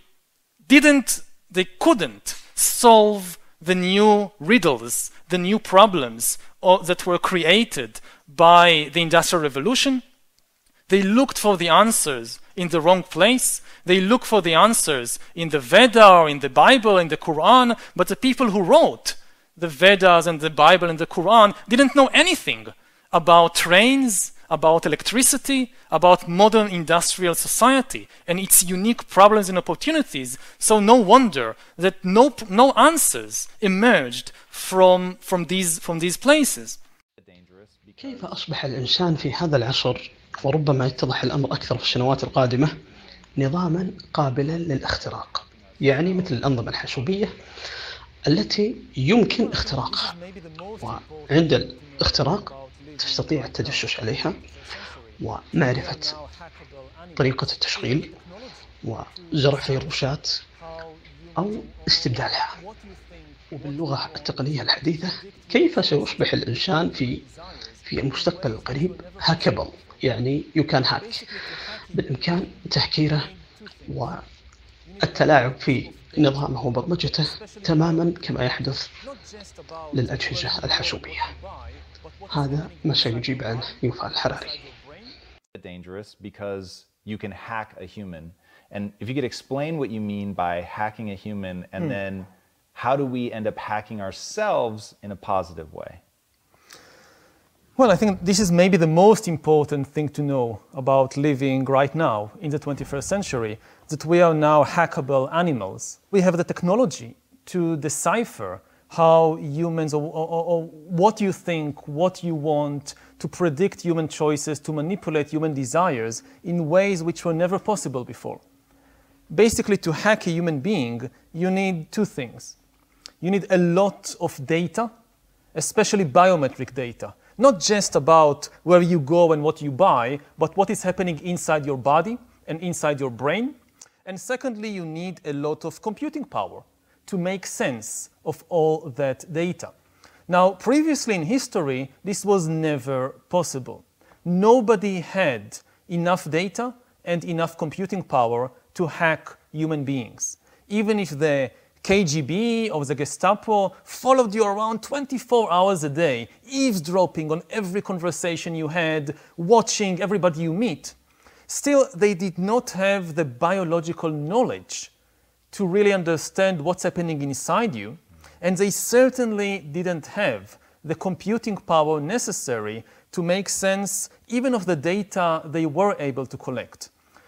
couldn't solve the new riddles, the new problems that were created by the Industrial Revolution. They looked for the answers in the wrong place. They looked for the answers in the Veda or in the Bible, in the Quran, but the people who wrote the Vedas and the Bible and the Quran didn't know anything about trains, about electricity, about modern industrial society and its unique problems and opportunities. So no wonder that no answers emerged from these places. كيف أصبح الإنسان في هذا العصر، وربما يتضح الأمر أكثر في السنوات القادمة، نظاما قابلا للاختراق، يعني مثل الأنظمة الحاسوبية التي يمكن اختراقها، وعند الاختراق تستطيع التجسس عليها ومعرفة طريقة التشغيل وزرع فيروسات أو استبدالها. وباللغة التقنية الحديثة، كيف سيصبح الإنسان في المستقبل القريب هاكبل، يعني يكان هاك، بالإمكان تهكيره والتلاعب في نظامه وبرمجته تماما كما يحدث للأجهزة الحاسوبية. هذا ما سيجيب عنه يوفال الحراري. Dangerous because you can hack a human. And if you could explain what you mean by hacking a human, and then how do we end up hacking ourselves in a positive way? Well, I think this is maybe the most important thing to know about living right now in the 21st century, that we are now hackable animals. We have the technology to decipher how humans, or what you think, what you want, to predict human choices, to manipulate human desires in ways which were never possible before. Basically, to hack a human being, you need two things. You need a lot of data, especially biometric data. Not just about where you go and what you buy, but what is happening inside your body and inside your brain. And secondly, you need a lot of computing power to make sense of all that data. Now, previously in history, this was never possible. Nobody had enough data and enough computing power to hack human beings. Even if the KGB or the Gestapo followed you around 24 hours a day, eavesdropping on every conversation you had, watching everybody you meet, still they did not have the biological knowledge to really understand what's happening inside you, and they certainly didn't have the computing power necessary to make sense even of the data they were able to collect.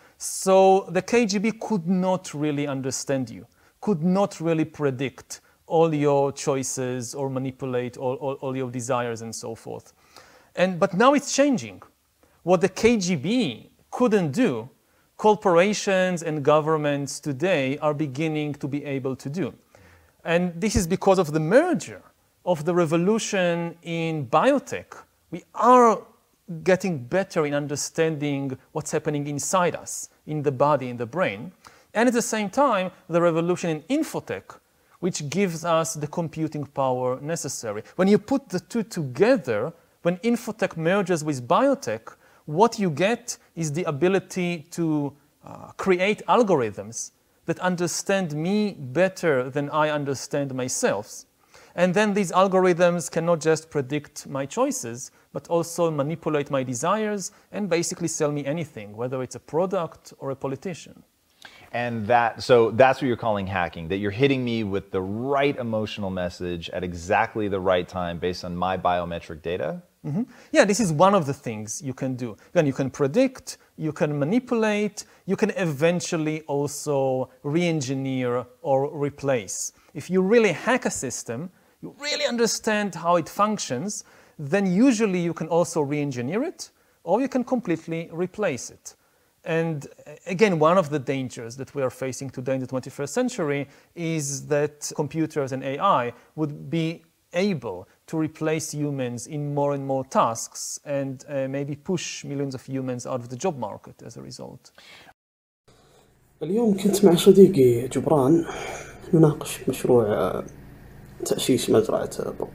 So the KGB could not really understand you, could not really predict all your choices or manipulate all your desires and so forth. But now it's changing. What the KGB couldn't do, corporations and governments today are beginning to be able to do. And this is because of the merger of the revolution in biotech. We are getting better in understanding what's happening inside us, in the body, in the brain. And at the same time, the revolution in infotech, which gives us the computing power necessary. When you put the two together, when infotech merges with biotech, what you get is the ability to create algorithms that understand me better than I understand myself. And then these algorithms can not just predict my choices, but also manipulate my desires and basically sell me anything, whether it's a product or a politician. And so that's what you're calling hacking, that you're hitting me with the right emotional message at exactly the right time based on my biometric data? Mm-hmm. Yeah, this is one of the things you can do. Then you can predict, you can manipulate, you can eventually also re-engineer or replace. If you really hack a system, you really understand how it functions, then usually you can also re-engineer it, or you can completely replace it. And again, one of the dangers that we are facing today in the 21st century is that computers and AI would be able to replace humans in more and more tasks and maybe push millions of humans out of the job market as a result. اليوم كنت مع صديقي جبران نناقش مشروع تأسيس مزرعة بط،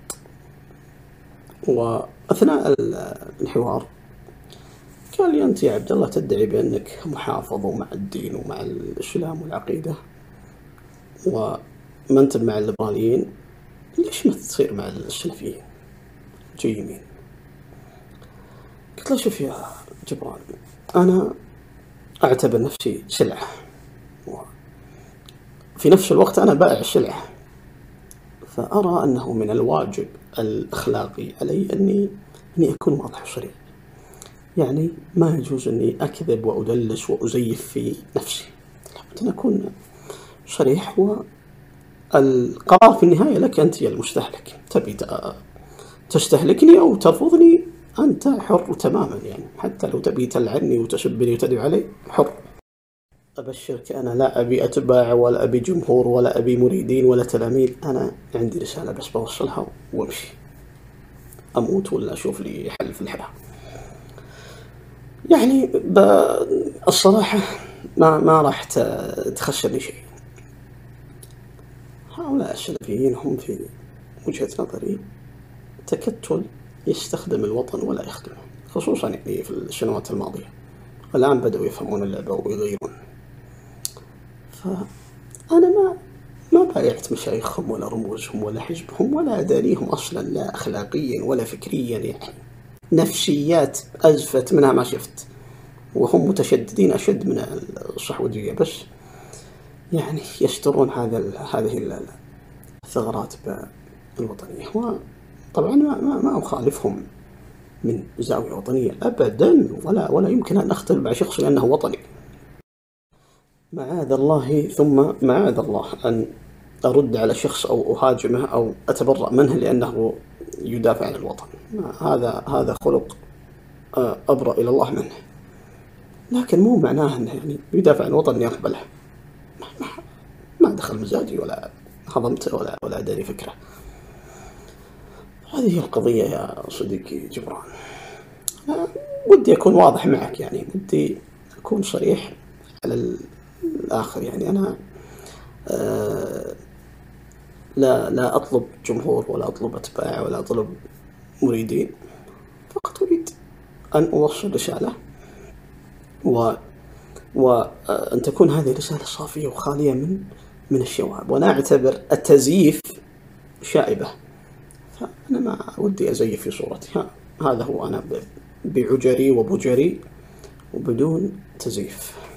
وأثناء الحوار قال لي: أنت يا عبد الله تدعي بأنك محافظ ومع الدين ومع الإسلام والعقيدة وما أنت مع الليبراليين، ليش ما تصير مع السلفيين جاي يمين؟ قلت له: شوف يا جبران، أنا أعتبر نفسي سلعة، وفي نفس الوقت أنا بائع سلعة، فأرى أنه من الواجب الأخلاقي علي أني أكون واضح وصريح. يعني ما يجوز أني أكذب وأدلس وأزيف في نفسي، لابد أن أكون صريح، والقرار في النهاية لك أنت يا المستهلك. تبي تستهلكني أو ترفضني أنت حر تماما، يعني حتى لو تبي تلعني وتسبني وتدعو علي حر. أبشرك أنا لا أبي أتباع ولا أبي جمهور ولا أبي مريدين ولا تلاميذ، أنا عندي رسالة بس بوصلها وامشي، أموت ولا أشوف لي حل في الحياة. يعني الصراحة ما راح تخسرني شيء. هؤلاء السلفيين هم في وجهة نظري تكتل يستخدم الوطن ولا يخدمه، خصوصا يعني في السنوات الماضية، والآن بدأوا يفهمون اللعبة ويغيرون. فأنا ما بايعت مشايخهم ولا رموزهم ولا حزبهم ولا أدانيهم أصلا، لا أخلاقيا ولا فكريا، يعني نفسيات أزفت منها ما شفت، وهم متشددين أشد من الصحوجية، بس يعني يشترون هذه الثغرات بالوطنية. وطبعا ما أخالفهم من زاوية وطنية أبدا، ولا يمكن أن أختلف مع شخص لأنه وطني. معاذ الله ثم معاذ الله أن أرد على شخص أو أهاجمه أو أتبرأ منه لأنه يدافع عن الوطن. هذا خلق أبرأ إلى الله منه، لكن مو معناه أنه يعني يدافع عن الوطن يقبله. ما دخل مزاجي ولا هضمته ولا أداني فكرة. هذه هي القضية يا صديقي جبران. ودي أكون واضح معك، يعني ودي أكون صريح على الآخر. يعني أنا لا أطلب جمهور ولا أطلب أتباع ولا أطلب مريدين، فقط أريد أن أوصل رسالة وأن تكون هذه رسالة صافية وخالية من الشوائب. وأنا أعتبر التزييف شائبة، فأنا ما ودي أزيف في صورتي. هذا هو أنا بعجري وبجري وبدون تزييف.